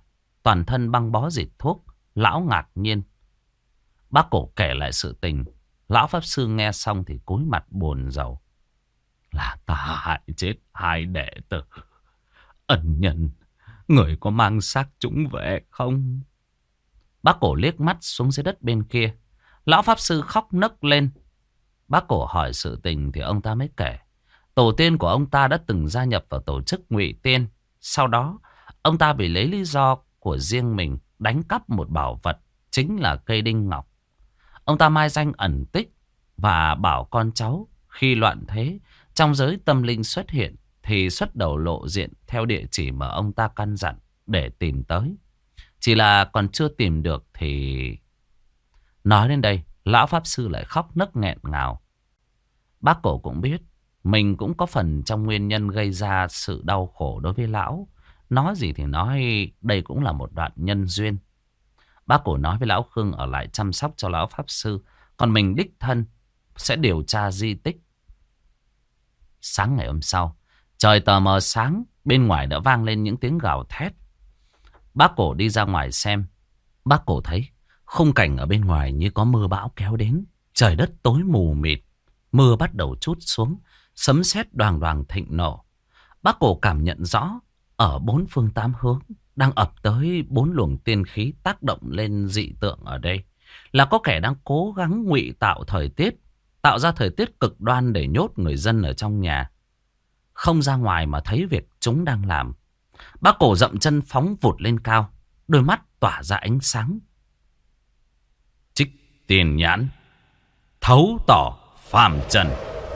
toàn thân băng bó dịt thuốc. Lão ngạc nhiên. Bác Cổ kể lại sự tình. Lão Pháp Sư nghe xong thì cúi mặt buồn rầu. Là ta hại chết hai đệ tử. Ân nhân, người có mang xác chúng về không? Bác Cổ liếc mắt xuống dưới đất bên kia. Lão Pháp Sư khóc nấc lên. Bác Cổ hỏi sự tình thì ông ta mới kể. Tổ tiên của ông ta đã từng gia nhập vào tổ chức Ngụy Tiên. Sau đó, ông ta vì lấy lý do của riêng mình đánh cắp một bảo vật, chính là cây đinh ngọc. Ông ta mai danh ẩn tích và bảo con cháu khi loạn thế trong giới tâm linh xuất hiện thì xuất đầu lộ diện theo địa chỉ mà ông ta căn dặn để tìm tới. Chỉ là còn chưa tìm được thì... Nói đến đây, Lão Pháp Sư lại khóc nấc nghẹn ngào. Bác Cổ cũng biết mình cũng có phần trong nguyên nhân gây ra sự đau khổ đối với Lão. Nói gì thì nói, đây cũng là một đoạn nhân duyên. Bác Cổ nói với Lão Khương ở lại chăm sóc cho Lão Pháp Sư, còn mình đích thân sẽ điều tra di tích. Sáng ngày hôm sau, trời tờ mờ sáng, bên ngoài đã vang lên những tiếng gào thét. Bác Cổ đi ra ngoài xem. Bác Cổ thấy khung cảnh ở bên ngoài như có mưa bão kéo đến. Trời đất tối mù mịt, mưa bắt đầu trút xuống, sấm sét đoàng đoàng thịnh nổ. Bác Cổ cảm nhận rõ ở bốn phương tám hướng đang ập tới bốn luồng tiên khí tác động lên dị tượng ở đây. Là có kẻ đang cố gắng ngụy tạo thời tiết, tạo ra thời tiết cực đoan để nhốt người dân ở trong nhà, không ra ngoài mà thấy việc chúng đang làm. Bác Cổ dậm chân phóng vụt lên cao, đôi mắt tỏa ra ánh sáng. Trích tiền nhãn, thấu tỏ phàm trần.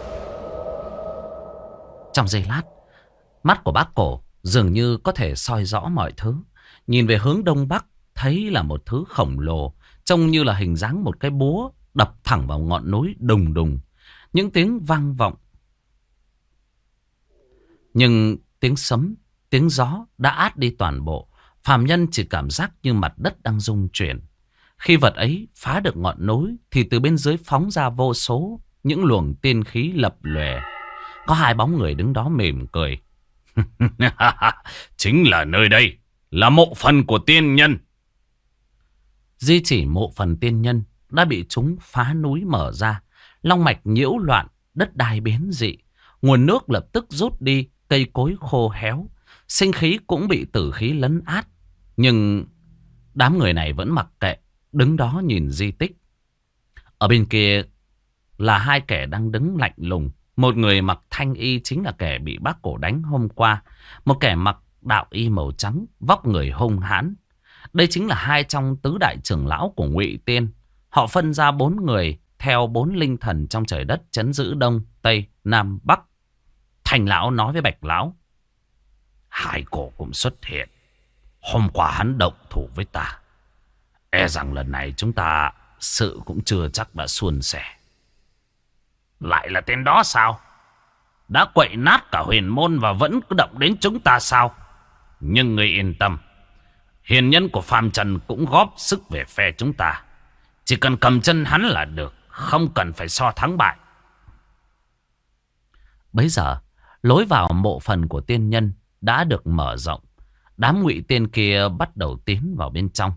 Trong giây lát, mắt của bác Cổ dường như có thể soi rõ mọi thứ. Nhìn về hướng đông bắc, thấy là một thứ khổng lồ, trông như là hình dáng một cái búa đập thẳng vào ngọn núi đùng đùng. Những tiếng vang vọng. Nhưng tiếng sấm, tiếng gió đã át đi toàn bộ. Phàm nhân chỉ cảm giác như mặt đất đang rung chuyển. Khi vật ấy phá được ngọn núi thì từ bên dưới phóng ra vô số những luồng tiên khí lập lòe. Có hai bóng người đứng đó mỉm cười. Chính là nơi đây, là mộ phần của tiên nhân. Di chỉ mộ phần tiên nhân đã bị chúng phá núi mở ra. Long mạch nhiễu loạn, đất đai biến dị. Nguồn nước lập tức rút đi, cây cối khô héo. Sinh khí cũng bị tử khí lấn át. Nhưng đám người này vẫn mặc kệ, đứng đó nhìn di tích. Ở bên kia là hai kẻ đang đứng lạnh lùng. Một người mặc thanh y chính là kẻ bị bác Cổ đánh hôm qua. Một kẻ mặc đạo y màu trắng, vóc người hung hãn. Đây chính là hai trong tứ đại trưởng lão của Ngụy Tiên. Họ phân ra 4 người theo 4 linh thần trong trời đất trấn giữ Đông, Tây, Nam, Bắc. Thành lão nói với Bạch lão: Hai cổ cũng xuất hiện. Hôm qua hắn động thủ với ta. E rằng lần này chúng ta sự cũng chưa chắc đã suôn sẻ. Lại là tên đó sao? Đã quậy nát cả huyền môn và vẫn cứ động đến chúng ta sao? Nhưng ngươi yên tâm, hiền nhân của phàm trần cũng góp sức về phe chúng ta. Chỉ cần cầm chân hắn là được, không cần phải so thắng bại. Bấy giờ, lối vào mộ phần của tiên nhân đã được mở rộng. Đám Ngụy Tiên kia bắt đầu tiến vào bên trong.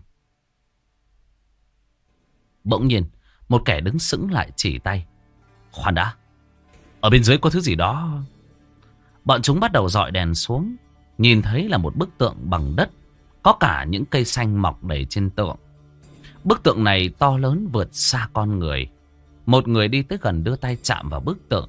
Bỗng nhiên, một kẻ đứng sững lại chỉ tay. Khoan đã, ở bên dưới có thứ gì đó. Bọn chúng bắt đầu dọi đèn xuống. Nhìn thấy là một bức tượng bằng đất, có cả những cây xanh mọc đầy trên tượng. Bức tượng này to lớn vượt xa con người. Một người đi tới gần đưa tay chạm vào bức tượng.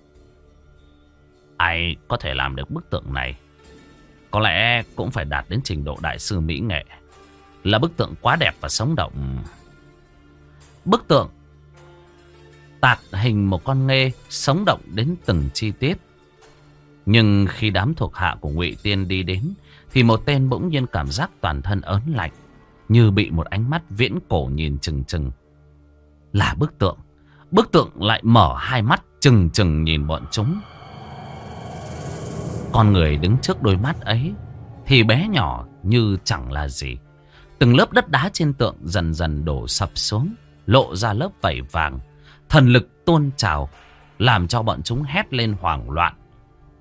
Ai có thể làm được bức tượng này có lẽ cũng phải đạt đến trình độ đại sư mỹ nghệ. Là bức tượng quá đẹp và sống động. Bức tượng tạc hình một con nghê sống động đến từng chi tiết. Nhưng khi đám thuộc hạ của Ngụy Tiên đi đến thì một tên bỗng nhiên cảm giác toàn thân ớn lạnh, như bị một ánh mắt viễn cổ nhìn chừng chừng. Là bức tượng. Bức tượng lại mở hai mắt chừng chừng nhìn bọn chúng. Con người đứng trước đôi mắt ấy thì bé nhỏ như chẳng là gì. Từng lớp đất đá trên tượng dần dần đổ sập xuống, lộ ra lớp vảy vàng. Thần lực tuôn trào, làm cho bọn chúng hét lên hoảng loạn.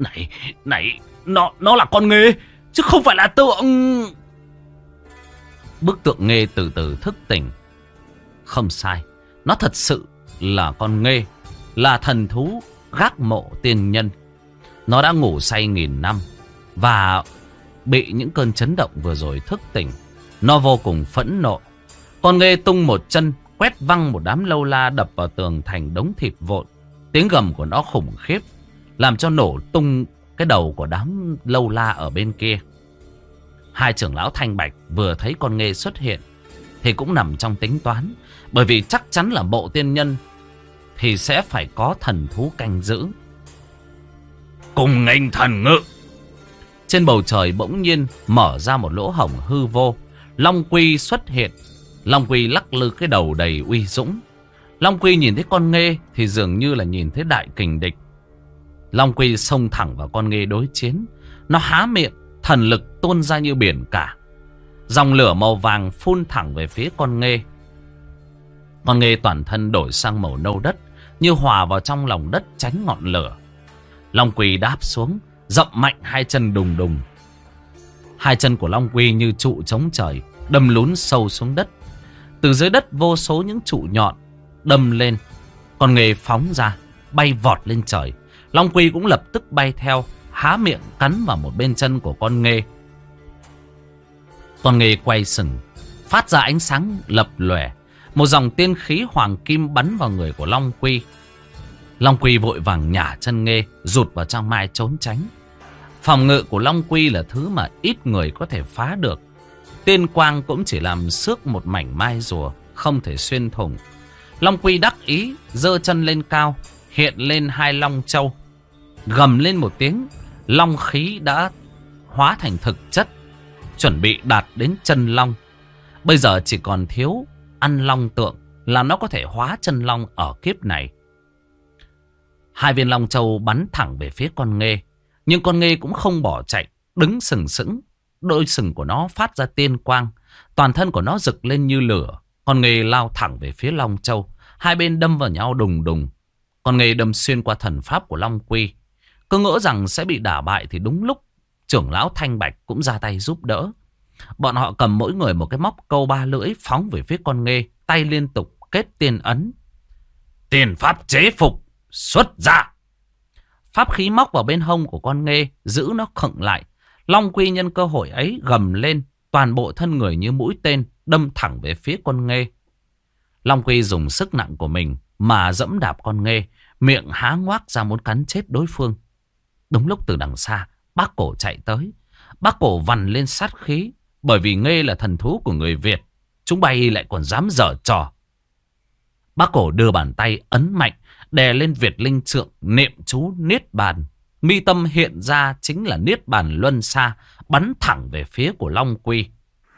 Này, nó là con nghê, chứ không phải là tượng. Bức tượng nghê từ từ thức tỉnh. Không sai, nó thật sự là con nghê, là thần thú gác mộ tiên nhân. Nó đã ngủ say 1000 năm và bị những cơn chấn động vừa rồi thức tỉnh. Nó vô cùng phẫn nộ. Con nghê tung một chân, quét văng một đám lâu la đập vào tường thành đống thịt vụn. Tiếng gầm của nó khủng khiếp, làm cho nổ tung cái đầu của đám lâu la ở bên kia. Hai trưởng lão Thanh Bạch vừa thấy con nghê xuất hiện thì cũng nằm trong tính toán. Bởi vì chắc chắn là mộ tiên nhân thì sẽ phải có thần thú canh giữ. Cùng nghênh thần ngự. Trên bầu trời bỗng nhiên mở ra một lỗ hổng hư vô. Long Quy xuất hiện. Long Quy lắc lư cái đầu đầy uy dũng. Long Quy nhìn thấy con nghê thì dường như là nhìn thấy đại kình địch. Long Quy xông thẳng vào con nghê đối chiến. Nó há miệng, thần lực tuôn ra như biển cả. Dòng lửa màu vàng phun thẳng về phía con nghê. Con nghê toàn thân đổi sang màu nâu đất, như hòa vào trong lòng đất tránh ngọn lửa. Long Quy đáp xuống, dậm mạnh hai chân đùng đùng. Hai chân của Long Quy như trụ chống trời, đâm lún sâu xuống đất. Từ dưới đất vô số những trụ nhọn đâm lên. Con nghê phóng ra, bay vọt lên trời. Long Quy cũng lập tức bay theo, há miệng cắn vào một bên chân của con nghê. Con nghê quay sừng, phát ra ánh sáng lập lòe. Một dòng tiên khí hoàng kim bắn vào người của Long Quy. Long Quy vội vàng nhả chân nghê, rụt vào trong mai trốn tránh. Phòng ngự của Long Quy là thứ mà ít người có thể phá được. Tiên quang cũng chỉ làm xước một mảnh mai rùa, không thể xuyên thủng. Long Quy đắc ý, giơ chân lên cao, hiện lên hai long châu. Gầm lên một tiếng, long khí đã hóa thành thực chất, chuẩn bị đạt đến chân long. Bây giờ chỉ còn thiếu ăn long tượng là nó có thể hóa chân long ở kiếp này. Hai viên long châu bắn thẳng về phía con nghê. Nhưng con nghê cũng không bỏ chạy, đứng sừng sững. Đôi sừng của nó phát ra tiên quang, toàn thân của nó rực lên như lửa. Con nghê lao thẳng về phía long châu. Hai bên đâm vào nhau đùng đùng. Con nghê đâm xuyên qua thần pháp của Long Quy. Cứ ngỡ rằng sẽ bị đả bại thì đúng lúc trưởng lão Thanh Bạch cũng ra tay giúp đỡ. Bọn họ cầm mỗi người một cái móc câu ba lưỡi phóng về phía con nghê, tay liên tục kết tiên ấn. Tiền pháp chế phục xuất ra. Pháp khí móc vào bên hông của con nghê, giữ nó khựng lại. Long Quy nhân cơ hội ấy gầm lên, toàn bộ thân người như mũi tên đâm thẳng về phía con nghê. Long Quy dùng sức nặng của mình mà dẫm đạp con nghê, miệng há ngoác ra muốn cắn chết đối phương. Đúng lúc từ đằng xa, Bác Cổ chạy tới. Bác Cổ vằn lên sát khí, bởi vì nghê là thần thú của người Việt, chúng bay lại còn dám dở trò. Bác Cổ đưa bàn tay ấn mạnh, đè lên Việt Linh Trượng, niệm chú Niết Bàn. Mi tâm hiện ra chính là Niết Bàn Luân Xa, bắn thẳng về phía của Long Quy.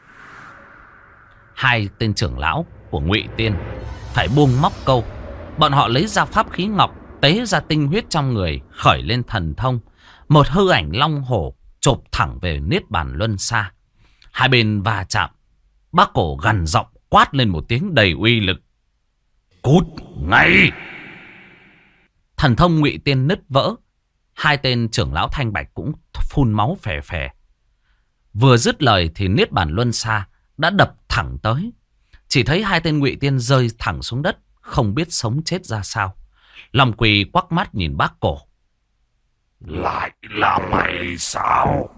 Hai tên trưởng lão của Ngụy Tiên phải buông móc câu. Bọn họ lấy ra pháp khí ngọc, tế ra tinh huyết trong người, khởi lên thần thông. Một hư ảnh long hổ chộp thẳng về Niết Bàn Luân Xa. Hai bên va chạm. Bác Cổ gằn giọng quát lên một tiếng đầy uy lực: Cút ngay! Thần thông Ngụy Tiên nứt vỡ. Hai tên trưởng lão Thanh Bạch cũng phun máu phè phè. Vừa dứt lời thì Niết Bàn Luân Xa đã đập thẳng tới. Chỉ thấy hai tên Ngụy Tiên rơi thẳng xuống đất, không biết sống chết ra sao. Long Quy quắc mắt nhìn Bác Cổ: Lại là mày sao?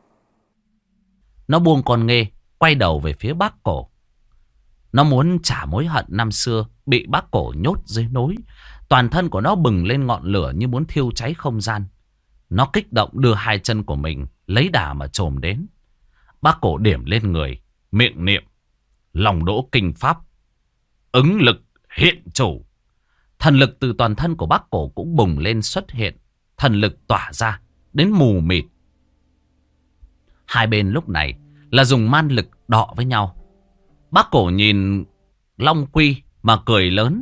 Nó buông con nghê, quay đầu về phía Bác Cổ. Nó muốn trả mối hận năm xưa bị Bác Cổ nhốt dưới núi. Toàn thân của nó bừng lên ngọn lửa như muốn thiêu cháy không gian. Nó kích động đưa hai chân của mình lấy đà mà chồm đến. Bác Cổ điểm lên người, miệng niệm Lòng Đỗ Kinh Pháp, ứng lực hiện chủ. Thần lực từ toàn thân của Bác Cổ cũng bùng lên xuất hiện. Thần lực tỏa ra đến mù mịt. Hai bên lúc này là dùng man lực đọ với nhau. Bác Cổ nhìn Long Quy mà cười lớn: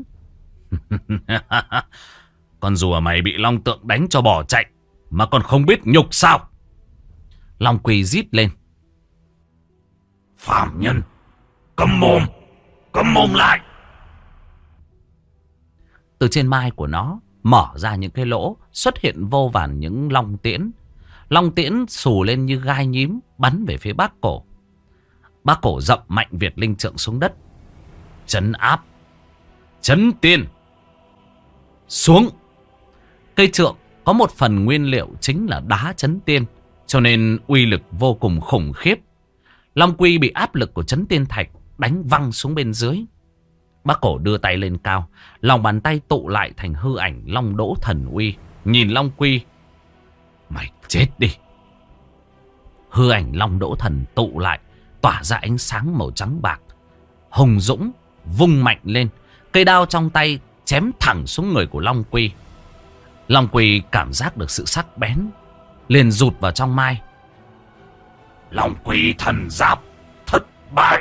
Con rùa mày bị long tượng đánh cho bỏ chạy mà còn không biết nhục sao? Long Quy rít lên: Phạm nhân, câm mồm lại! Từ trên mai của nó mở ra những cái lỗ, xuất hiện vô vàn những long tiễn. Long tiễn xù lên như gai nhím, bắn về phía Bác Cổ. Bác Cổ dậm mạnh Việt linh trượng xuống đất. Trấn áp. Trấn tiên. Xuống. Cây trượng có một phần nguyên liệu chính là đá trấn tiên, cho nên uy lực vô cùng khủng khiếp. Long Quy bị áp lực của trấn tiên thạch đánh văng xuống bên dưới. Bác Cổ đưa tay lên cao, lòng bàn tay tụ lại thành hư ảnh Long Đỗ Thần Uy. Nhìn Long Quy. Mày chết đi. Hư ảnh Long Đỗ Thần tụ lại, tỏa ra ánh sáng màu trắng bạc. Hùng dũng vung mạnh lên, cây đao trong tay chém thẳng xuống người của Long Quy. Long Quy cảm giác được sự sắc bén, liền rụt vào trong mai. Long Quy thần giáp thất bại.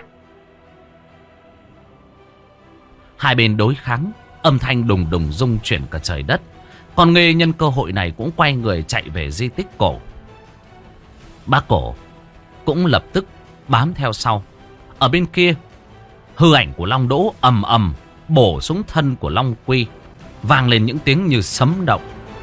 Hai bên đối kháng, âm thanh đùng đùng rung chuyển cả trời đất. Còn Nghê nhân cơ hội này cũng quay người chạy về di tích cổ. Bác Cổ cũng lập tức bám theo sau. Ở bên kia, hư ảnh của Long Đỗ ầm ầm bổ xuống thân của Long Quy, vang lên những tiếng như sấm động.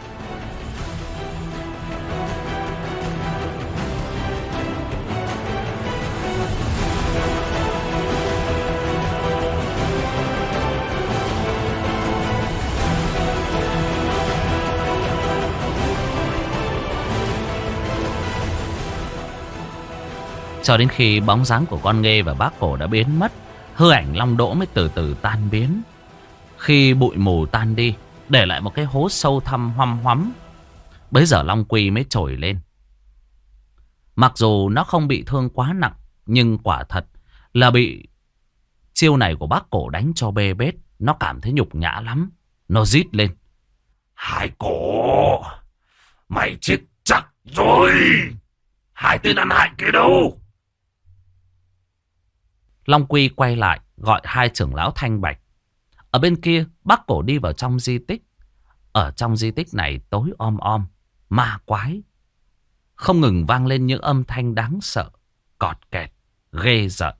Cho đến khi bóng dáng của con Nghê và Bác Cổ đã biến mất, hư ảnh Long Đỗ mới từ từ tan biến. Khi bụi mù tan đi, để lại một cái hố sâu thăm hoăm hoắm. Bấy giờ Long Quy mới trồi lên. Mặc dù nó không bị thương quá nặng, nhưng quả thật là bị chiêu này của Bác Cổ đánh cho bê bết. Nó cảm thấy nhục nhã lắm. Nó rít lên. Hải Cổ, mày chết chắc rồi. Hai tên ăn hại kia đâu? Long Quy quay lại gọi hai trưởng lão thanh bạch. Ở bên kia, Bác Cổ đi vào trong di tích. Ở trong di tích này tối om om, ma quái. Không ngừng vang lên những âm thanh đáng sợ, cọt kẹt, ghê rợn.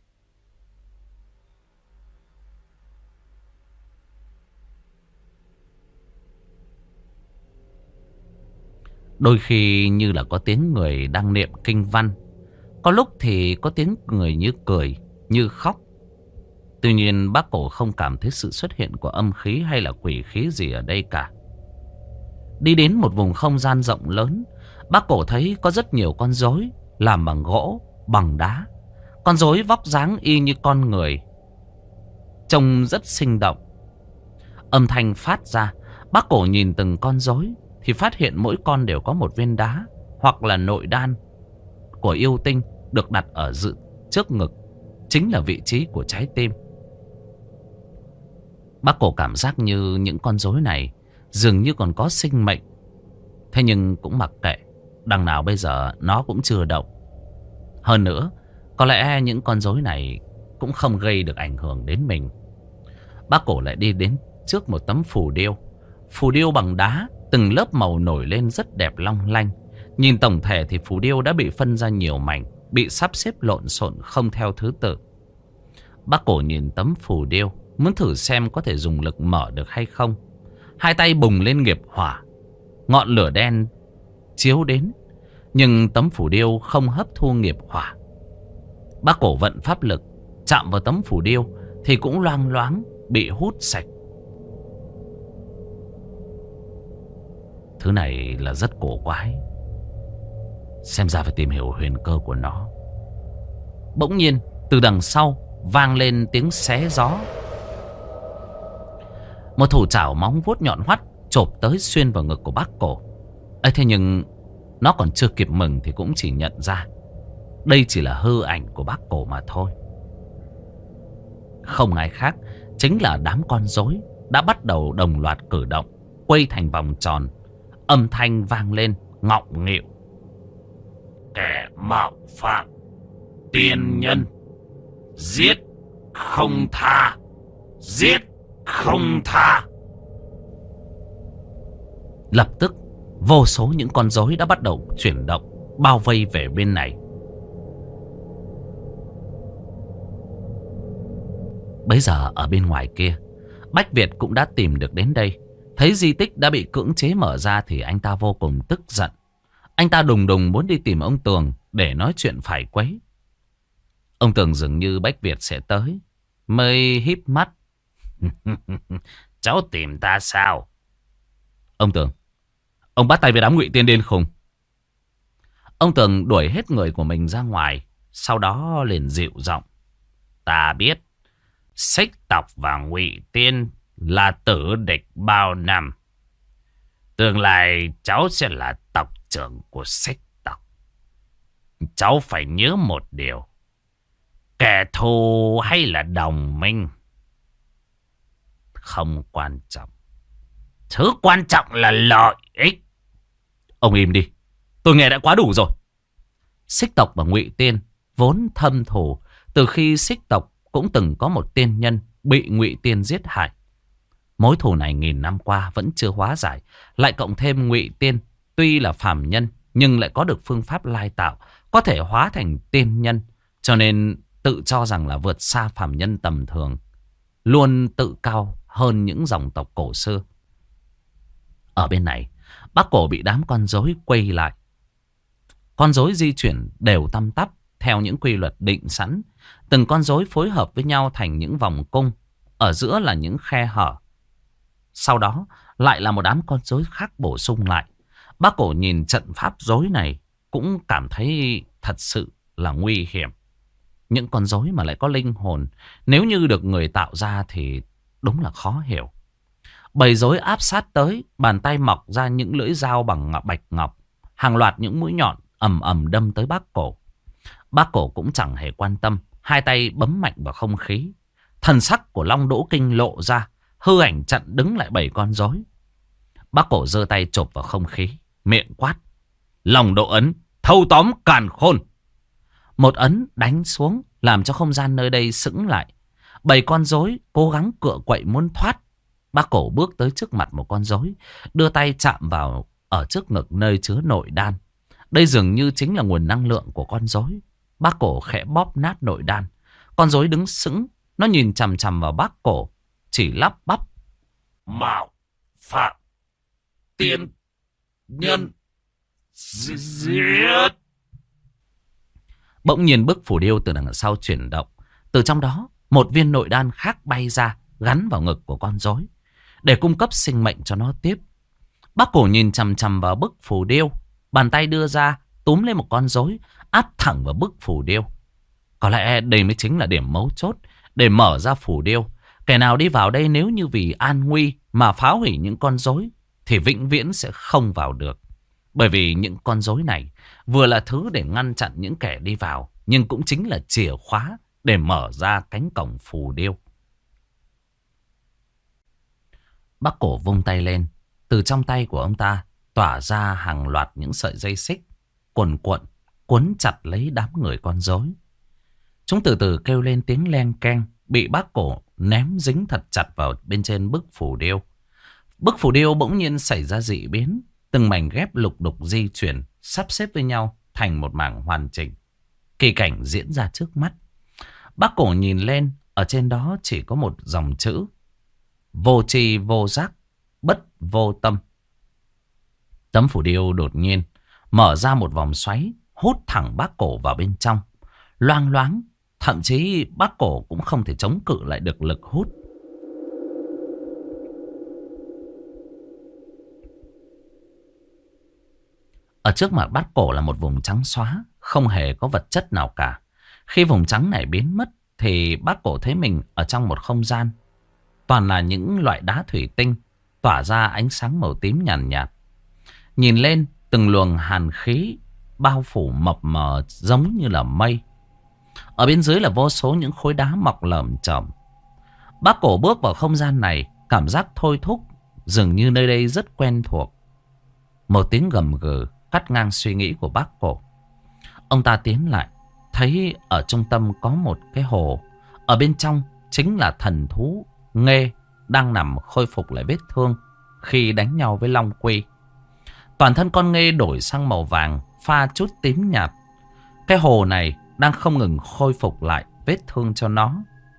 Đôi khi như là có tiếng người đang niệm kinh văn. Có lúc thì có tiếng người như cười, như khóc. Tuy nhiên Bác Cổ không cảm thấy sự xuất hiện của âm khí hay là quỷ khí gì ở đây cả. Đi đến một vùng không gian rộng lớn, Bác Cổ thấy có rất nhiều con rối làm bằng gỗ, bằng đá. Con rối vóc dáng y như con người, trông rất sinh động. Âm thanh phát ra, Bác Cổ nhìn từng con rối thì phát hiện mỗi con đều có một viên đá hoặc là nội đan của yêu tinh được đặt ở trước ngực, chính là vị trí của trái tim. Bác Cổ cảm giác như những con rối này dường như còn có sinh mệnh. Thế nhưng cũng mặc kệ, đằng nào bây giờ nó cũng chưa động. Hơn nữa, có lẽ những con rối này cũng không gây được ảnh hưởng đến mình. Bác Cổ lại đi đến trước một tấm phù điêu. Phù điêu bằng đá, từng lớp màu nổi lên rất đẹp long lanh. Nhìn tổng thể thì phù điêu đã bị phân ra nhiều mảnh, bị sắp xếp lộn xộn không theo thứ tự. Bác Cổ nhìn tấm phù điêu, muốn thử xem có thể dùng lực mở được hay không. Hai tay bùng lên nghiệp hỏa, ngọn lửa đen chiếu đến, nhưng tấm phù điêu không hấp thu nghiệp hỏa. Bác Cổ vận pháp lực, chạm vào tấm phù điêu thì cũng loang loáng bị hút sạch. Thứ này là rất cổ quái, xem ra phải tìm hiểu huyền cơ của nó. Bỗng nhiên từ đằng sau vang lên tiếng xé gió. Một thủ chảo móng vuốt nhọn hoắt chộp tới xuyên vào ngực của Bác Cổ. ấy thế nhưng nó còn chưa kịp mừng thì cũng chỉ nhận ra đây chỉ là hư ảnh của Bác Cổ mà thôi. Không ai khác chính là đám con rối đã bắt đầu đồng loạt cử động, quay thành vòng tròn. Âm thanh vang lên ngọng nghịu. Kẻ mạo phạm tiên nhân, giết không tha, giết không tha. Lập tức vô số những con rối đã bắt đầu chuyển động, bao vây về bên này. Bấy giờ ở bên ngoài kia, Bách Việt cũng đã tìm được đến đây. Thấy di tích đã bị cưỡng chế mở ra thì anh ta vô cùng tức giận. Anh ta đùng đùng muốn đi tìm ông Tường để nói chuyện phải quấy. Ông tưởng dường như Bách Việt sẽ tới, mới híp mắt. Cháu tìm ta sao? Ông Tường, ông bắt tay với đám ngụy tiên điên khùng. Ông Tường đuổi hết người của mình ra ngoài, sau đó liền dịu giọng. Ta biết Xích tộc và Ngụy Tiên là tử địch bao năm. Tương lai cháu sẽ là tộc trưởng của Xích tộc. Cháu phải nhớ một điều. Kẻ thù hay là đồng minh không quan trọng. Thứ quan trọng là lợi ích. Ông im đi, tôi nghe đã quá đủ rồi. Xích tộc và Ngụy Tiên vốn thâm thù. Từ khi Xích tộc cũng từng có một tiên nhân bị Ngụy Tiên giết hại. Mối thù này nghìn năm qua vẫn chưa hóa giải. Lại cộng thêm Ngụy Tiên tuy là phàm nhân nhưng lại có được phương pháp lai tạo, có thể hóa thành tiên nhân, cho nên tự cho rằng là vượt xa phàm nhân tầm thường, luôn tự cao hơn những dòng tộc cổ xưa. Ở bên này, Bác Cổ bị đám con rối quay lại. Con rối di chuyển đều tăm tắp theo những quy luật định sẵn. Từng con rối phối hợp với nhau thành những vòng cung, ở giữa là những khe hở. Sau đó lại là một đám con rối khác bổ sung lại. Bác Cổ nhìn trận pháp rối này cũng cảm thấy thật sự là nguy hiểm. Những con rối mà lại có linh hồn, nếu như được người tạo ra thì đúng là khó hiểu. Bầy rối áp sát tới, bàn tay mọc ra những lưỡi dao bằng bạch ngọc. Hàng loạt những mũi nhọn ầm ầm đâm tới Bác Cổ. Bác Cổ cũng chẳng hề quan tâm, hai tay bấm mạnh vào không khí. Thần sắc của Long Đỗ Kinh lộ ra, hư ảnh chặn đứng lại 7 con rối. Bác Cổ giơ tay chộp vào không khí, miệng quát: Long Độ ấn, thâu tóm càn khôn. Một ấn đánh xuống, làm cho không gian nơi đây sững lại. 7 con rối cố gắng cựa quậy muốn thoát. Bác Cổ bước tới trước mặt một con rối, đưa tay chạm vào ở trước ngực nơi chứa nội đan. Đây dường như chính là nguồn năng lượng của con rối. Bác Cổ khẽ bóp nát nội đan. Con rối đứng sững, nó nhìn chằm chằm vào Bác Cổ, chỉ lắp bắp: Mạo phạm tiên nhân giết. Bỗng nhiên bức phù điêu từ đằng sau chuyển động. Từ trong đó, một viên nội đan khác bay ra, gắn vào ngực của con rối để cung cấp sinh mệnh cho nó tiếp. Bác Cổ nhìn chằm chằm vào bức phù điêu, bàn tay đưa ra túm lên một con rối, áp thẳng vào bức phù điêu. Có lẽ đây mới chính là điểm mấu chốt để mở ra phù điêu. Kẻ nào đi vào đây nếu như vì an nguy mà phá hủy những con rối thì vĩnh viễn sẽ không vào được. Bởi vì những con rối này vừa là thứ để ngăn chặn những kẻ đi vào, nhưng cũng chính là chìa khóa để mở ra cánh cổng phù điêu. Bác Cổ vung tay lên. Từ trong tay của ông ta tỏa ra hàng loạt những sợi dây xích cuồn cuộn quấn chặt lấy đám người con rối. Chúng từ từ kêu lên tiếng len keng, bị Bác Cổ ném dính thật chặt vào bên trên bức phù điêu. Bức phù điêu bỗng nhiên xảy ra dị biến, từng mảnh ghép lục đục di chuyển, sắp xếp với nhau thành một mảng hoàn chỉnh. Kỳ cảnh diễn ra trước mắt. Bác Cổ nhìn lên, ở trên đó chỉ có một dòng chữ: vô tri vô giác, bất vô tâm. Tấm phù điêu đột nhiên mở ra một vòng xoáy, hút thẳng Bác Cổ vào bên trong. Loang loáng, thậm chí Bác Cổ cũng không thể chống cự lại được lực hút. Ở trước mặt Bác Cổ là một vùng trắng xóa, không hề có vật chất nào cả. Khi vùng trắng này biến mất thì Bác Cổ thấy mình ở trong một không gian. Toàn là những loại đá thủy tinh tỏa ra ánh sáng màu tím nhàn nhạt. Nhìn lên, từng luồng hàn khí bao phủ mập mờ giống như là mây. Ở bên dưới là vô số những khối đá mọc lởm chởm. Bác Cổ bước vào không gian này, cảm giác thôi thúc, dường như nơi đây rất quen thuộc. Một tiếng gầm gừ cắt ngang suy nghĩ của Bác Cổ. Ông ta tiến lại, thấy ở trung tâm có một cái hồ. Ở bên trong chính là thần thú Nghê đang nằm khôi phục lại vết thương khi đánh nhau với Long Quy. Toàn thân con Nghê đổi sang màu vàng pha chút tím nhạt. Cái hồ này đang không ngừng khôi phục lại vết thương cho nó.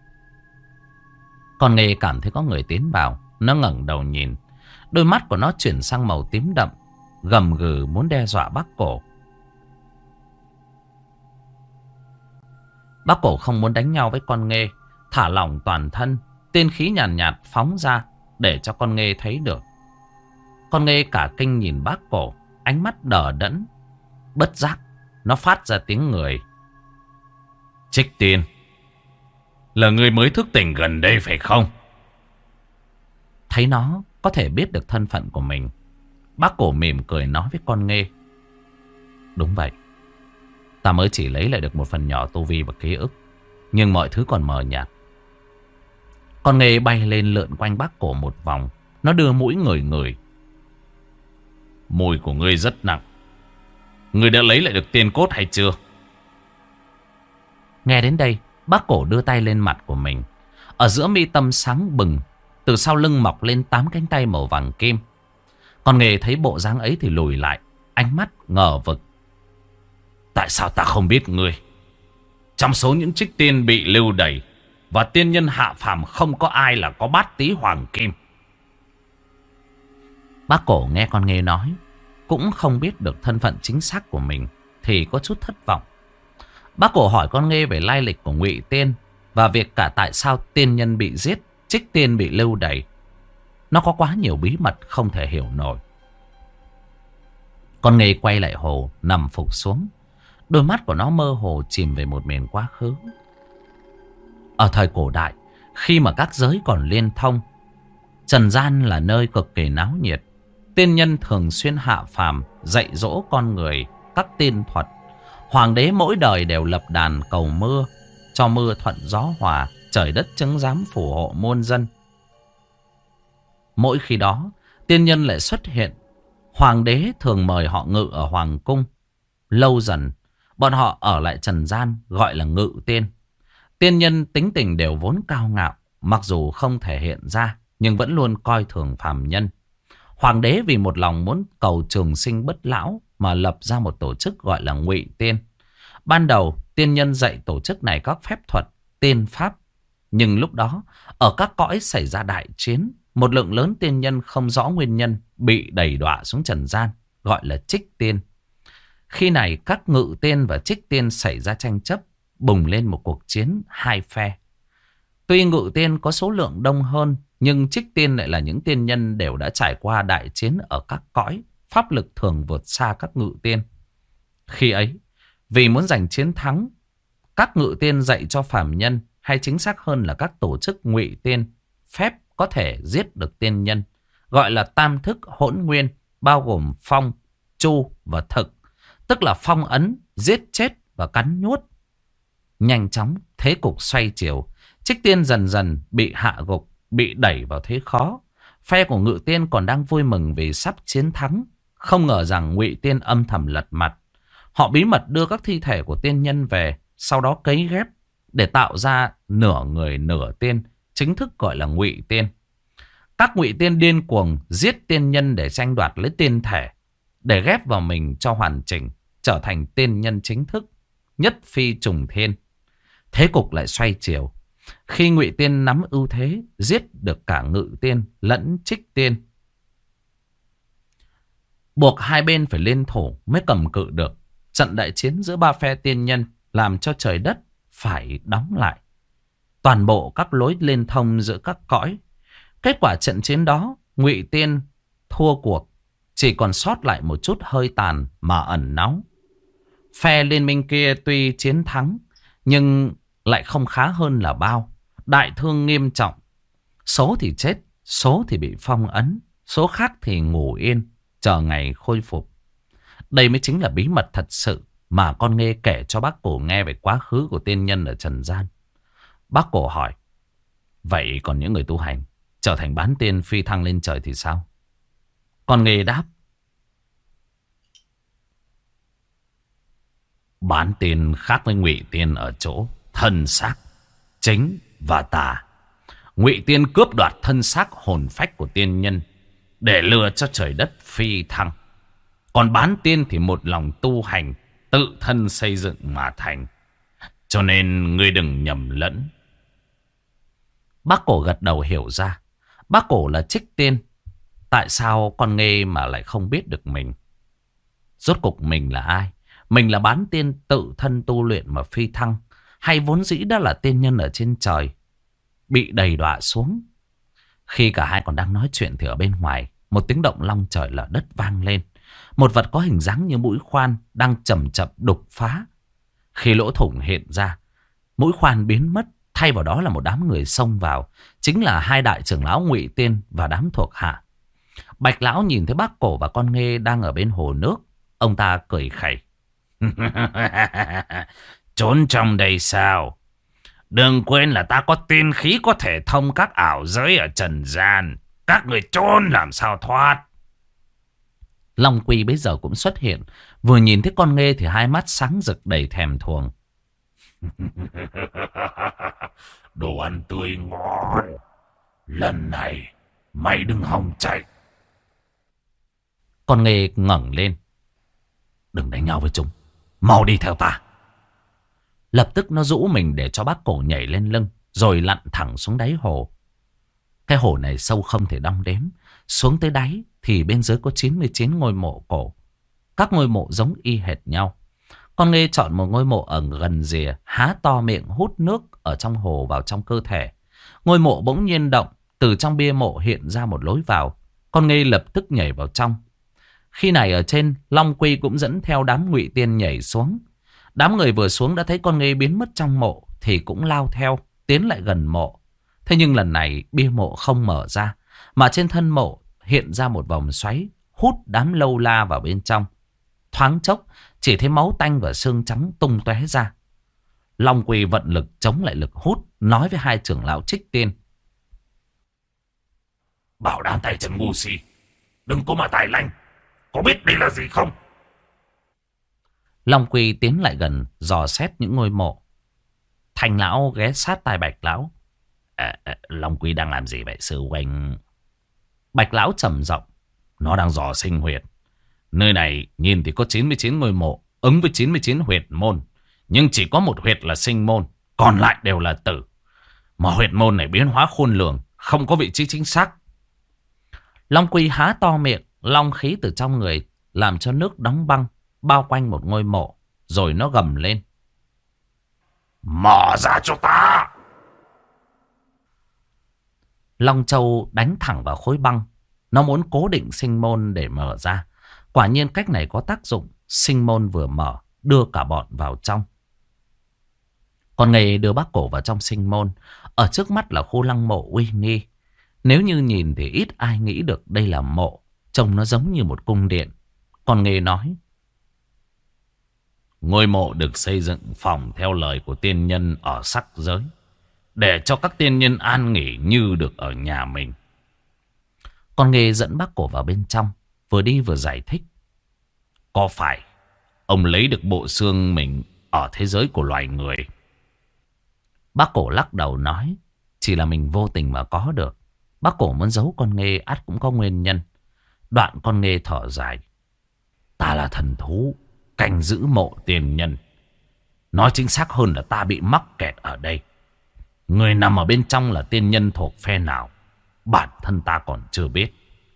Con Nghê cảm thấy có người tiến vào, nó ngẩng đầu nhìn. Đôi mắt của nó chuyển sang màu tím đậm, gầm gừ muốn đe dọa Bác Cổ. Bác cổ không muốn đánh nhau với con nghê, thả lỏng toàn thân, tiên khí nhàn nhạt phóng ra để cho con nghê thấy được. Con nghê cả kinh nhìn bác cổ, ánh mắt đờ đẫn. Bất giác nó phát ra tiếng người. Trích Tiên, là người mới thức tỉnh gần đây phải không? Thấy nó có thể biết được thân phận của mình, bác cổ mỉm cười nói với con nghê. Đúng vậy, ta mới chỉ lấy lại được một phần nhỏ tu vi và ký ức, nhưng mọi thứ còn mờ nhạt. Con nghê bay lên lượn quanh bác cổ một vòng. Nó đưa mũi ngửi ngửi. Mùi của ngươi rất nặng. Ngươi đã lấy lại được tiên cốt hay chưa? Nghe đến đây, bác cổ đưa tay lên mặt của mình. Ở giữa mi tâm sáng bừng, từ sau lưng mọc lên 8 cánh tay màu vàng kim. Con nghê thấy bộ dáng ấy thì lùi lại, ánh mắt ngờ vực. Tại sao ta không biết ngươi? Trong số những trích tiên bị lưu đày và tiên nhân hạ phàm không có ai là có bát tí hoàng kim. Bác cổ nghe con nghê nói, cũng không biết được thân phận chính xác của mình, thì có chút thất vọng. Bác cổ hỏi con nghê về lai lịch của Ngụy Tiên và việc cả tại sao tiên nhân bị giết, trích tiên bị lưu đày. Nó có quá nhiều bí mật không thể hiểu nổi. Con nghê quay lại hồ, nằm phục xuống. Đôi mắt của nó mơ hồ chìm về một miền quá khứ. Ở thời cổ đại, khi mà các giới còn liên thông, trần gian là nơi cực kỳ náo nhiệt. Tiên nhân thường xuyên hạ phàm, dạy dỗ con người các tiên thuật. Hoàng đế mỗi đời đều lập đàn cầu mưa, cho mưa thuận gió hòa, trời đất chứng giám phù hộ muôn dân. Mỗi khi đó, tiên nhân lại xuất hiện. Hoàng đế thường mời họ ngự ở hoàng cung. Lâu dần, bọn họ ở lại trần gian, gọi là ngự tiên. Tiên nhân tính tình đều vốn cao ngạo, mặc dù không thể hiện ra, nhưng vẫn luôn coi thường phàm nhân. Hoàng đế vì một lòng muốn cầu trường sinh bất lão mà lập ra một tổ chức gọi là Ngụy Tiên. Ban đầu, tiên nhân dạy tổ chức này các phép thuật, tiên pháp. Nhưng lúc đó, ở các cõi xảy ra đại chiến, một lượng lớn tiên nhân không rõ nguyên nhân bị đày đọa xuống trần gian, gọi là trích tiên. Khi này, các ngự tiên và trích tiên xảy ra tranh chấp, bùng lên một cuộc chiến hai phe. Tuy ngự tiên có số lượng đông hơn, nhưng trích tiên lại là những tiên nhân đều đã trải qua đại chiến ở các cõi, pháp lực thường vượt xa các ngự tiên. Khi ấy, vì muốn giành chiến thắng, các ngự tiên dạy cho phàm nhân, hay chính xác hơn là các tổ chức Ngụy Tiên, phép có thể giết được tiên nhân, gọi là tam thức hỗn nguyên, bao gồm phong, chu và thực, tức là phong ấn, giết chết và cắn nuốt. Nhanh chóng, thế cục xoay chiều, trích tiên dần dần bị hạ gục, bị đẩy vào thế khó. Phe của ngự tiên còn đang vui mừng vì sắp chiến thắng, không ngờ rằng Ngụy Tiên âm thầm lật mặt. Họ bí mật đưa các thi thể của tiên nhân về, sau đó cấy ghép để tạo ra nửa người nửa tiên, chính thức gọi là Ngụy Tiên. Các Ngụy Tiên điên cuồng giết tiên nhân để tranh đoạt lấy tiên thể, để ghép vào mình cho hoàn chỉnh, trở thành tiên nhân chính thức, nhất phi trùng thiên. Thế cục lại xoay chiều. Khi Ngụy Tiên nắm ưu thế, giết được cả ngự tiên lẫn trích tiên, buộc hai bên phải liên thủ mới cầm cự được. Trận đại chiến giữa ba phe tiên nhân làm cho trời đất phải đóng lại toàn bộ các lối liên thông giữa các cõi. Kết quả trận chiến đó, Ngụy Tiên thua cuộc, chỉ còn sót lại một chút hơi tàn mà ẩn náu. Phe liên minh kia tuy chiến thắng, nhưng lại không khá hơn là bao. Đại thương nghiêm trọng. Số thì chết, số thì bị phong ấn, số khác thì ngủ yên, chờ ngày khôi phục. Đây mới chính là bí mật thật sự mà con nghê kể cho bác cổ nghe về quá khứ của tiên nhân ở trần gian. Bác cổ hỏi, vậy còn những người tu hành trở thành bán tiên phi thăng lên trời thì sao? Con nghê đáp, bán tiên khác với Ngụy Tiên ở chỗ thân xác, chính và tà. Ngụy Tiên cướp đoạt thân xác hồn phách của tiên nhân để lừa cho trời đất phi thăng. Còn bán tiên thì một lòng tu hành, tự thân xây dựng mà thành. Cho nên ngươi đừng nhầm lẫn. bác cổ gật đầu hiểu ra. Bác cổ là trích tiên. Tại sao con nghê mà lại không biết được mình? Rốt cục mình là ai? Mình là bán tiên tự thân tu luyện mà phi thăng, hay vốn dĩ đã là tiên nhân ở trên trời, bị đầy đọa xuống. Khi cả hai còn đang nói chuyện thì ở bên ngoài, một tiếng động long trời lở đất vang lên. Một vật có hình dáng như mũi khoan đang chậm chậm đục phá. Khi lỗ thủng hiện ra, mũi khoan biến mất, thay vào đó là một đám người xông vào. Chính là hai đại trưởng lão Ngụy Tiên và đám thuộc hạ. Bạch lão nhìn thấy bác cổ và con nghê đang ở bên hồ nước. Ông ta cười khẩy. Trốn trong đây sao? Đừng quên là ta có tiên khí có thể thông các ảo giới ở trần gian. Các người trốn làm sao thoát? Long Quy bây giờ cũng xuất hiện. Vừa nhìn thấy con nghê thì hai mắt sáng rực đầy thèm thuồng. Đồ ăn tươi ngon. Lần này mày đừng hòng chạy. Con nghê ngẩng lên. Đừng đánh nhau với chúng. Mau đi theo ta. Lập tức nó rũ mình để cho bác cổ nhảy lên lưng, rồi lặn thẳng xuống đáy hồ. Cái hồ này sâu không thể đong đếm. Xuống tới đáy thì bên dưới có 99 ngôi mộ cổ. Các ngôi mộ giống y hệt nhau. Con nghê chọn một ngôi mộ ở gần rìa, há to miệng hút nước ở trong hồ vào trong cơ thể. Ngôi mộ bỗng nhiên động, từ trong bia mộ hiện ra một lối vào. Con nghê lập tức nhảy vào trong. Khi này ở trên, Long Quy cũng dẫn theo đám Ngụy Tiên nhảy xuống. Đám người vừa xuống đã thấy con nghê biến mất trong mộ thì cũng lao theo, tiến lại gần mộ. Thế nhưng lần này bia mộ không mở ra, mà trên thân mộ hiện ra một vòng xoáy hút đám lâu la vào bên trong. Thoáng chốc chỉ thấy máu tanh và xương trắng tung tóe ra. Long Quy vận lực chống lại lực hút, nói với hai trưởng lão Trích Tiên. Bảo đám tay chân ngu si, đừng có mà tài lanh. Có biết đây là gì không? Long Quy tiến lại gần, dò xét những ngôi mộ. Thành lão ghé sát tai Bạch lão. Long Quy đang làm gì vậy sư huynh? Bạch lão trầm giọng. Nó đang dò sinh huyệt. Nơi này nhìn thì có 99 ngôi mộ, ứng với 99 huyệt môn. Nhưng chỉ có một huyệt là sinh môn, còn lại đều là tử. Mà huyệt môn này biến hóa khôn lường, không có vị trí chính xác. Long Quy há to miệng, long khí từ trong người làm cho nước đóng băng bao quanh một ngôi mộ, rồi nó gầm lên. Mở ra cho ta! Long Châu đánh thẳng vào khối băng. Nó muốn cố định sinh môn để mở ra. Quả nhiên cách này có tác dụng. Sinh môn vừa mở, đưa cả bọn vào trong. Con nghề đưa bác cổ vào trong sinh môn. Ở trước mắt là khu lăng mộ uy nghi. Nếu như nhìn thì ít ai nghĩ được đây là mộ. Trông nó giống như một cung điện. Con nghề nói. Ngôi mộ được xây dựng phòng theo lời của tiên nhân ở sắc giới, để cho các tiên nhân an nghỉ như được ở nhà mình. Con nghề dẫn bác cổ vào bên trong, vừa đi vừa giải thích. Có phải ông lấy được bộ xương mình ở thế giới của loài người? Bác cổ lắc đầu nói. Chỉ là mình vô tình mà có được. Bác cổ muốn giấu con nghê ắt cũng có nguyên nhân. Đoạn con nghê thở dài. Ta là thần thú canh giữ mộ tiền nhân. Nói chính xác hơn là ta bị mắc kẹt ở đây. Người nằm ở bên trong là tiên nhân thuộc phe nào, bản thân ta còn chưa biết.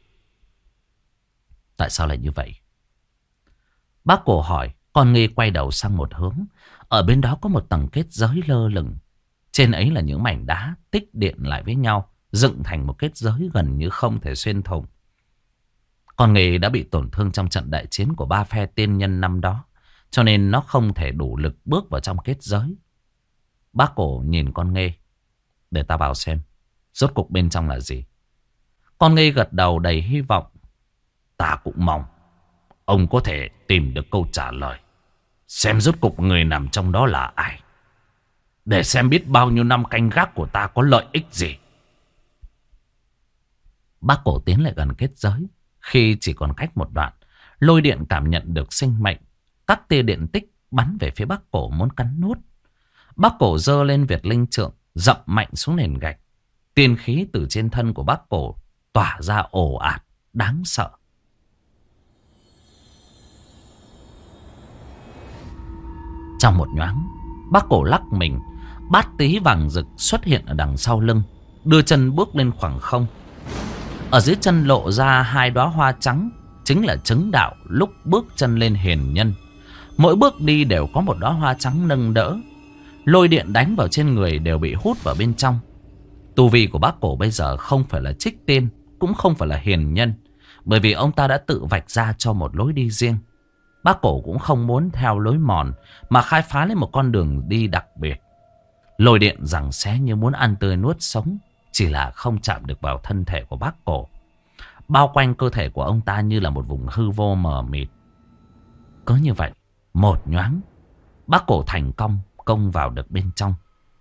Tại sao lại như vậy? Bác cổ hỏi. Con nghê quay đầu sang một hướng. Ở bên đó có một tầng kết giới lơ lửng. Trên ấy là những mảnh đá tích điện lại với nhau, dựng thành một kết giới gần như không thể xuyên thủng. Con nghề đã bị tổn thương trong trận đại chiến của ba phe tiên nhân năm đó, cho nên nó không thể đủ lực bước vào trong kết giới. Bác cổ nhìn con nghê. Để ta vào xem rốt cục bên trong là gì. Con nghê gật đầu đầy hy vọng. Ta cũng mong ông có thể tìm được câu trả lời. Xem rốt cục người nằm trong đó là ai, để xem biết bao nhiêu năm canh gác của ta có lợi ích gì. Bác cổ tiến lại gần kết giới. Khi chỉ còn cách một đoạn, lôi điện cảm nhận được sinh mệnh. Các tia điện tích bắn về phía bác cổ muốn cắn nuốt. Bác cổ giơ lên Việt linh trượng, dậm mạnh xuống nền gạch. Tiên khí từ trên thân của bác cổ tỏa ra ồ ạt, đáng sợ. Trong một nhoáng, bác cổ lắc mình, bát tí vàng rực xuất hiện ở đằng sau lưng, đưa chân bước lên khoảng không. Ở dưới chân lộ ra hai đóa hoa trắng, chính là chứng đạo lúc bước chân lên hiền nhân. Mỗi bước đi đều có một đóa hoa trắng nâng đỡ. lôi điện đánh vào trên người đều bị hút vào bên trong. Tu vi của bác cổ bây giờ không phải là trích tiên, cũng không phải là hiền nhân, bởi vì ông ta đã tự vạch ra cho một lối đi riêng. Bác cổ cũng không muốn theo lối mòn, mà khai phá lên một con đường đi đặc biệt. Lôi điện giằng xé như muốn ăn tươi nuốt sống, chỉ là không chạm được vào thân thể của bác cổ. Bao quanh cơ thể của ông ta như là một vùng hư vô mờ mịt. Cứ như vậy, một nhoáng, bác cổ thành công công vào được bên trong.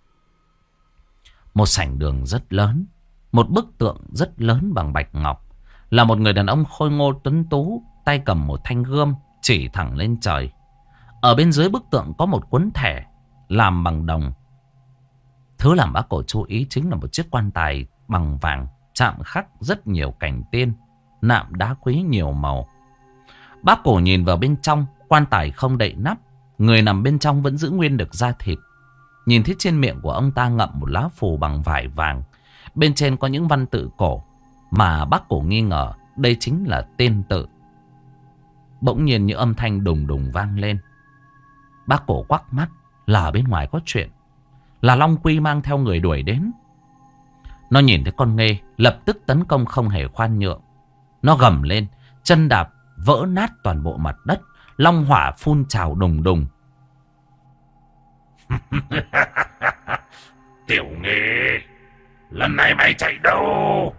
Một sảnh đường rất lớn, một bức tượng rất lớn bằng bạch ngọc, là một người đàn ông khôi ngô tuấn tú, tay cầm một thanh gươm chỉ thẳng lên trời. Ở bên dưới bức tượng có một cuốn thẻ làm bằng đồng. Thứ làm bác cổ chú ý chính là một chiếc quan tài bằng vàng chạm khắc rất nhiều cành tiên, nạm đá quý nhiều màu. Bác cổ nhìn vào bên trong, quan tài không đậy nắp, người nằm bên trong vẫn giữ nguyên được da thịt. Nhìn thấy trên miệng của ông ta ngậm một lá phù bằng vải vàng, bên trên có những văn tự cổ mà bác cổ nghi ngờ đây chính là tên tự. Bỗng nhiên những âm thanh đùng đùng vang lên. Bác cổ quắc mắt là ở bên ngoài có chuyện, là Long Quy mang theo người đuổi đến. Nó nhìn thấy con nghê, lập tức tấn công không hề khoan nhượng. Nó gầm lên, chân đạp vỡ nát toàn bộ mặt đất, long hỏa phun trào đùng đùng. Tiểu Nghê, lần này mày chạy đâu?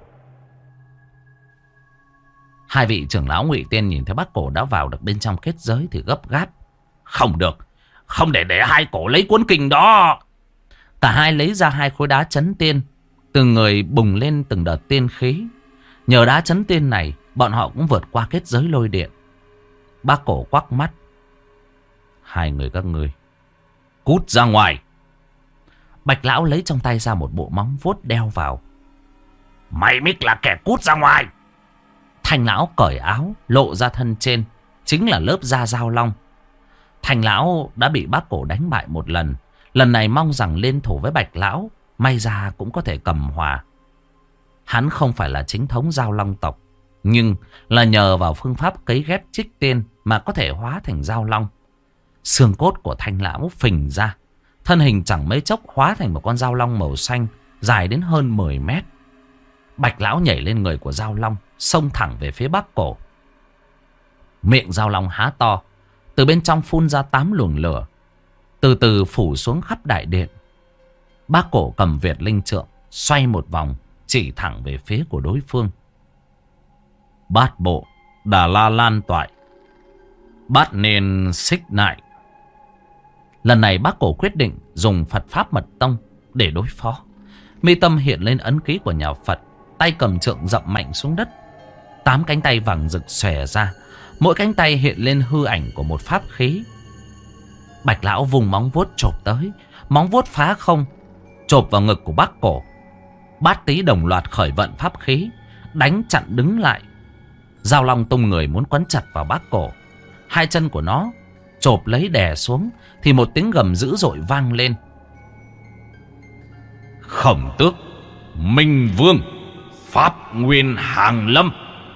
Hai vị trưởng lão Ngụy Tiên nhìn thấy bác cổ đã vào được bên trong kết giới thì gấp gáp. Không được, không để hai cổ lấy cuốn kinh đó. Cả hai lấy ra hai khối đá chấn tiên, từng người bùng lên từng đợt tiên khí. Nhờ đá chấn tiên này, bọn họ cũng vượt qua kết giới lôi điện. Bác cổ quắc mắt. Hai người các ngươi cút ra ngoài. Bạch lão lấy trong tay ra một bộ móng vuốt đeo vào. Mày mới là kẻ cút ra ngoài. Thành lão cởi áo, lộ ra thân trên, chính là lớp da dao long. Thành lão đã bị bác cổ đánh bại một lần. Lần này mong rằng liên thủ với Bạch lão, may ra cũng có thể cầm hòa. Hắn không phải là chính thống dao long tộc, nhưng là nhờ vào phương pháp cấy ghép trích tiên mà có thể hóa thành dao long. Xương cốt của Thành lão phình ra, thân hình chẳng mấy chốc hóa thành một con dao long màu xanh, dài đến hơn 10 mét. Bạch lão nhảy lên người của dao long, xông thẳng về phía bác cổ. Miệng dao long há to, từ bên trong phun ra 8 luồng lửa, từ từ phủ xuống khắp đại điện. Bác cổ cầm Việt linh trượng, xoay một vòng, chỉ thẳng về phía của đối phương. Bát bộ Đà La Lan toại, bát nên xích nại. Lần này bác cổ quyết định dùng Phật Pháp Mật Tông để đối phó. Mi tâm hiện lên ấn ký của nhà Phật, tay cầm trượng dậm mạnh xuống đất. 8 cánh tay vàng rực xòe ra, mỗi cánh tay hiện lên hư ảnh của một pháp khí. Bạch lão vùng móng vuốt chộp tới, móng vuốt phá không, chộp vào ngực của bác cổ. Bát tý đồng loạt khởi vận pháp khí, đánh chặn đứng lại. Dao long tung người muốn quấn chặt vào bác cổ. Hai chân của nó chộp lấy đè xuống, thì một tiếng gầm dữ dội vang lên. Khổng Tước, Minh Vương, Pháp Nguyên Hàng Lâm.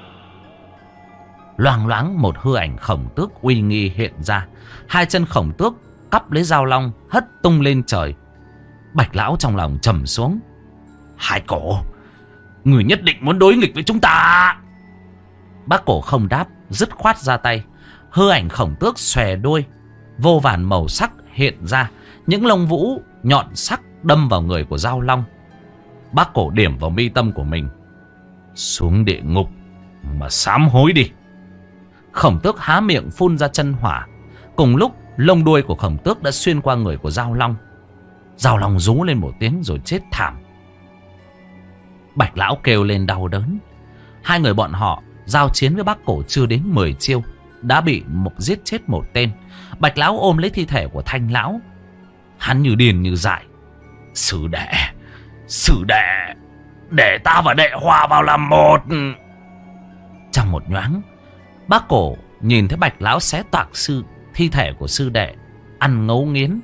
Loang loáng một hư ảnh Khổng Tước uy nghi hiện ra. Hai chân Khổng Tước cắp lấy dao long, hất tung lên trời. Bạch lão trong lòng trầm xuống. Hai cổ, người nhất định muốn đối nghịch với chúng ta. Bác cổ không đáp, dứt khoát ra tay. Hư ảnh Khổng Tước xòe đuôi, vô vàn màu sắc hiện ra, những lông vũ nhọn sắc đâm vào người của dao long. Bác cổ điểm vào mi tâm của mình. Xuống địa ngục mà sám hối đi. Khổng Tước há miệng phun ra chân hỏa. Cùng lúc lông đuôi của Khổng Tước đã xuyên qua người của dao long. Dao long rú lên một tiếng rồi chết thảm. Bạch lão kêu lên đau đớn. Hai người bọn họ giao chiến với bác cổ chưa đến 10 chiêu, đã bị giết chết một tên. Bạch lão ôm lấy thi thể của Thanh lão. Hắn như điên như dại. Sư đệ, để ta và đệ hòa vào làm một. Trong một nhoáng, bác cổ nhìn thấy Bạch lão xé toạc thi thể của sư đệ, ăn ngấu nghiến.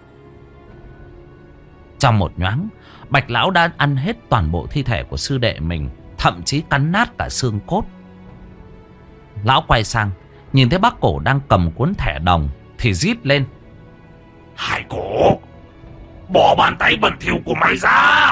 Trong một nhoáng, Bạch lão đã ăn hết toàn bộ thi thể của sư đệ mình, thậm chí cắn nát cả xương cốt. Lão quay sang, nhìn thấy bác cổ đang cầm cuốn thẻ đồng thì rít lên. Hai cổ, Bỏ bàn tay bẩn thỉu của mày ra.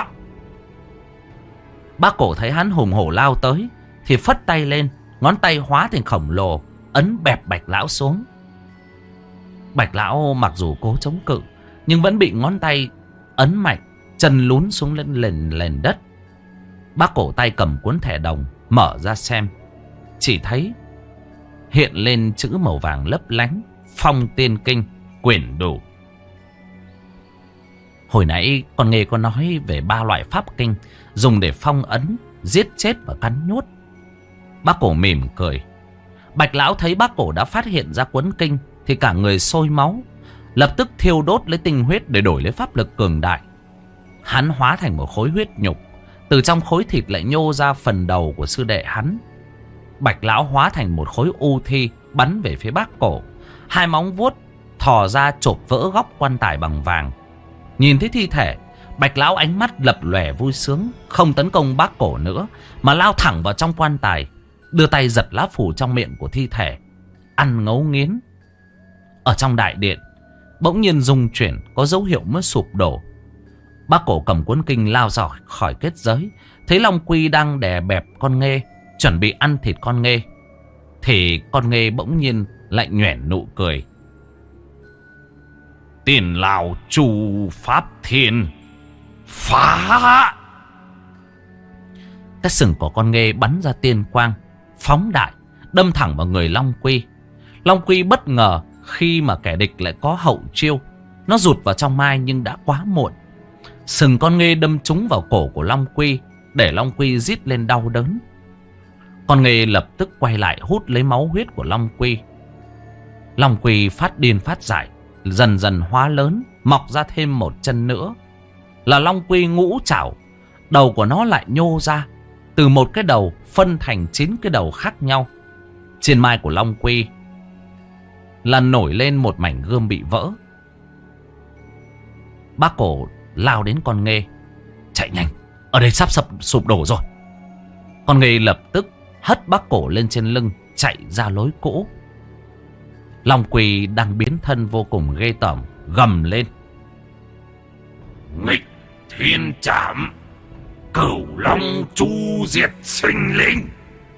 Bác cổ thấy hắn hùng hổ lao tới thì phất tay lên, ngón tay hóa thành khổng lồ, ấn bẹp Bạch Lão xuống. Bạch Lão mặc dù cố chống cự nhưng vẫn bị ngón tay ấn mạnh, chân lún xuống lên nền đất. Bác cổ tay cầm cuốn thẻ đồng mở ra xem, chỉ thấy hiện lên chữ màu vàng lấp lánh: Phong Tiên Kinh quyển đủ. Hồi nãy con nghe có nói về 3 loại pháp kinh dùng để phong ấn, giết chết và cắn nhốt. Bác cổ mỉm cười. Bạch Lão thấy bác cổ đã phát hiện ra cuốn kinh thì cả người sôi máu, lập tức thiêu đốt lấy tinh huyết để đổi lấy pháp lực cường đại. Hắn hóa thành một khối huyết nhục, từ trong khối thịt lại nhô ra phần đầu của sư đệ hắn. Bạch Lão hóa thành một khối u thi bắn về phía bác cổ, hai móng vuốt thò ra chộp vỡ góc quan tài bằng vàng. Nhìn thấy thi thể, Bạch Lão ánh mắt lập lòe vui sướng, không tấn công bác cổ nữa mà lao thẳng vào trong quan tài, đưa tay giật lá phù trong miệng của thi thể, ăn ngấu nghiến. Ở trong đại điện bỗng nhiên rung chuyển, có dấu hiệu mới sụp đổ. Bác cổ cầm cuốn kinh lao ra khỏi kết giới, thấy Long Quy đang đè bẹp con nghê, chuẩn bị ăn thịt con nghê, thì con nghê bỗng nhiên lại nhoẻn nụ cười. Tiền Lào Chu Pháp Thiên phá. Cái sừng của con nghê bắn ra tiên quang phóng đại, đâm thẳng vào người Long Quy. Long Quy bất ngờ khi mà kẻ địch lại có hậu chiêu, nó rụt vào trong mai nhưng đã quá muộn. Sừng con nghê đâm trúng vào cổ của Long Quy, để Long Quy rít lên đau đớn. Con nghê lập tức quay lại hút lấy máu huyết của Long Quy. Long Quy phát điên phát dại, dần dần hóa lớn, mọc ra thêm một chân nữa, là Long Quy ngũ trảo. Đầu của nó lại nhô ra, từ một cái đầu phân thành 9 cái đầu khác nhau. Trên mai của Long Quy là nổi lên một mảnh gươm bị vỡ. Bác cổ lao đến con nghê. Chạy nhanh, ở đây sắp sụp đổ rồi. Con nghê lập tức hất bác cổ lên trên lưng, chạy ra lối cũ. Long Quy đang biến thân vô cùng ghê tởm, gầm lên: Nghịch thiên trảm, Cửu Long chu diệt sinh linh.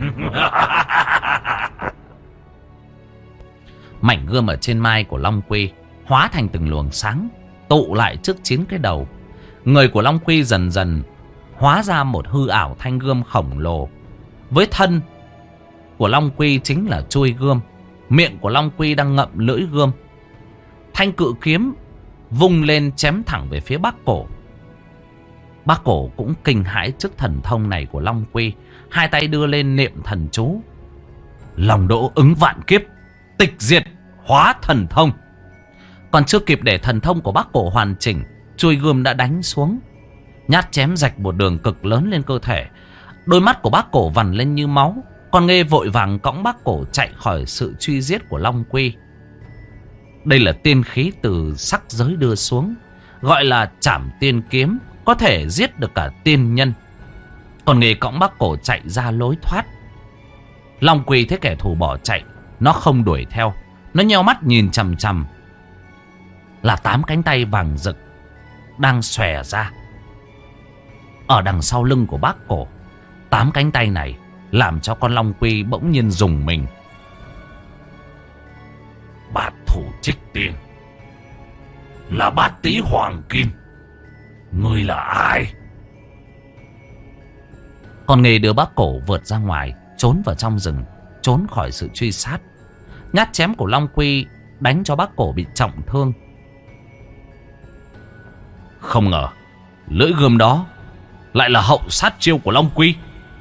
Mảnh gươm ở trên mai của Long Quy hóa thành từng luồng sáng, tụ lại trước 9 cái đầu. Người của Long Quy dần dần hóa ra một hư ảo thanh gươm khổng lồ. Với thân của Long Quy chính là chuôi gươm, miệng của Long Quy đang ngậm lưỡi gươm. Thanh cự kiếm vung lên chém thẳng về phía bác cổ. Bác cổ cũng kinh hãi trước thần thông này của Long Quy, hai tay đưa lên niệm thần chú: Long đỗ ứng vạn kiếp, tịch diệt hóa thần thông. Còn chưa kịp để thần thông của bác cổ hoàn chỉnh, chuôi gươm đã đánh xuống, nhát chém rạch một đường cực lớn lên cơ thể. Đôi mắt của bác cổ vằn lên như máu. Con nghê vội vàng cõng bác cổ chạy khỏi sự truy giết của Long Quy. Đây là tiên khí từ sắc giới đưa xuống, gọi là trảm tiên kiếm, có thể giết được cả tiên nhân. Con nghê cõng bác cổ chạy ra lối thoát. Long Quy thấy kẻ thù bỏ chạy, nó không đuổi theo. Nó nheo mắt nhìn chằm chằm, là 8 cánh tay vàng rực đang xòe ra ở đằng sau lưng của bác cổ. 8 cánh tay này làm cho con Long Quy bỗng nhiên rùng mình. Bát thủ trích tiên là Bát Tý Hoàng Kim, ngươi là ai? Con nghề đưa bác cổ vượt ra ngoài, trốn vào trong rừng, trốn khỏi sự truy sát. Nhát chém của Long Quy đánh cho bác cổ bị trọng thương. Không ngờ lưỡi gươm đó lại là hậu sát chiêu của Long Quy.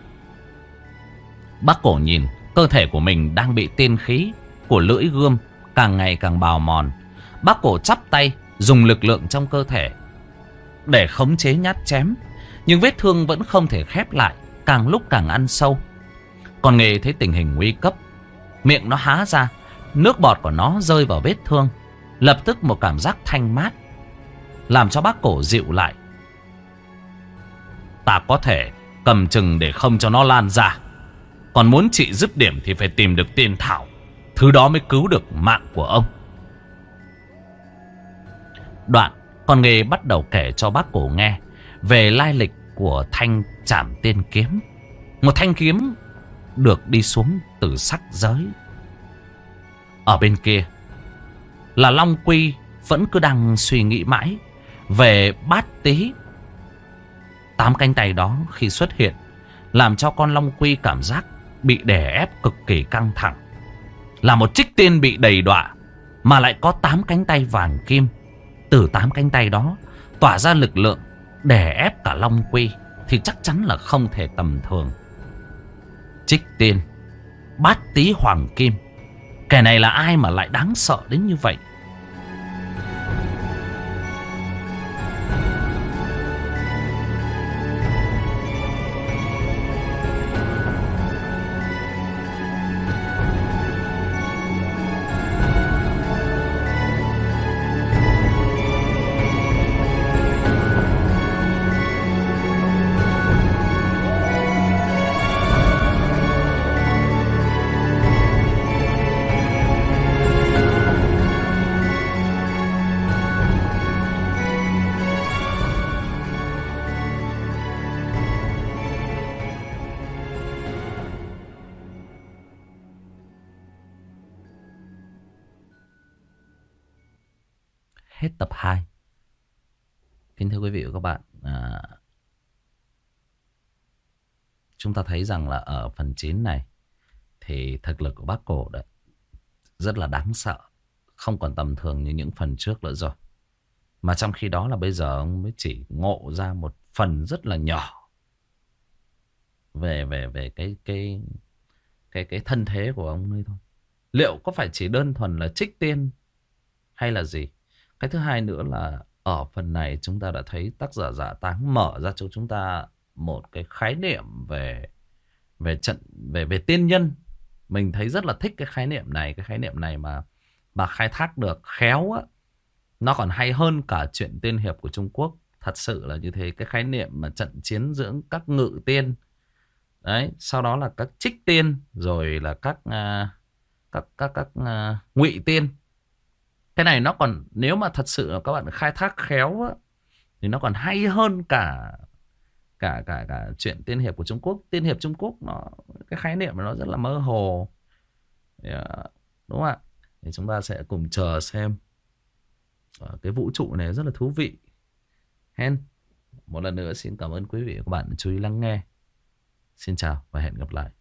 Bác cổ nhìn cơ thể của mình đang bị tiên khí của lưỡi gươm càng ngày càng bào mòn. Bác cổ chắp tay dùng lực lượng trong cơ thể để khống chế nhát chém, nhưng vết thương vẫn không thể khép lại, càng lúc càng ăn sâu. Con nghề thấy tình hình nguy cấp, miệng nó há ra, nước bọt của nó rơi vào vết thương. Lập tức một cảm giác thanh mát làm cho bác cổ dịu lại. Ta có thể cầm chừng để không cho nó lan ra. Còn muốn trị dứt điểm thì phải tìm được tiên thảo, thứ đó mới cứu được mạng của ông. Đoạn Con Nghê bắt đầu kể cho bác Cổ nghe về lai lịch của thanh trảm tiên kiếm. Một thanh kiếm được đi xuống từ sắc giới. Ở bên kia là Long Quy vẫn cứ đang suy nghĩ mãi về bát tí. 8 cánh tay đó khi xuất hiện làm cho con Long Quy cảm giác bị đè ép cực kỳ căng thẳng. Là một trích tiên bị đầy đọa mà lại có 8 cánh tay vàng kim. Từ 8 cánh tay đó tỏa ra lực lượng đè ép cả Long Quy thì chắc chắn là không thể tầm thường. Trích tiên, bát tí hoàng kim, kẻ này là ai mà lại đáng sợ đến như vậy? Hết tập 2. Kính thưa quý vị và các bạn, chúng ta thấy rằng là ở phần 9 này thì thực lực của bác Cổ đã rất là đáng sợ, không còn tầm thường như những phần trước nữa rồi. Mà trong khi đó là bây giờ ông mới chỉ ngộ ra một phần rất là nhỏ về cái thân thế của ông ấy thôi. Liệu có phải chỉ đơn thuần là trích tiên hay là gì? Cái thứ hai nữa là ở phần này chúng ta đã thấy tác giả Giả Táng mở ra cho chúng ta một cái khái niệm về tiên nhân. Mình thấy rất là thích cái khái niệm này. Cái khái niệm này mà khai thác được khéo á, nó còn hay hơn cả chuyện tiên hiệp của Trung Quốc. Thật sự là như thế. Cái khái niệm mà trận chiến giữa các ngự tiên, đấy, sau đó là các trích tiên, rồi là các ngụy tiên. Cái này nó còn, nếu mà thật sự là các bạn khai thác khéo á, thì nó còn hay hơn cả chuyện tiên hiệp của Trung Quốc. Tiên hiệp Trung Quốc nó, cái khái niệm nó rất là mơ hồ, đúng không ạ? Thì chúng ta sẽ cùng chờ xem. Cái vũ trụ này rất là thú vị. Một lần nữa xin cảm ơn quý vị và các bạn đã chú ý lắng nghe. Xin chào và hẹn gặp lại.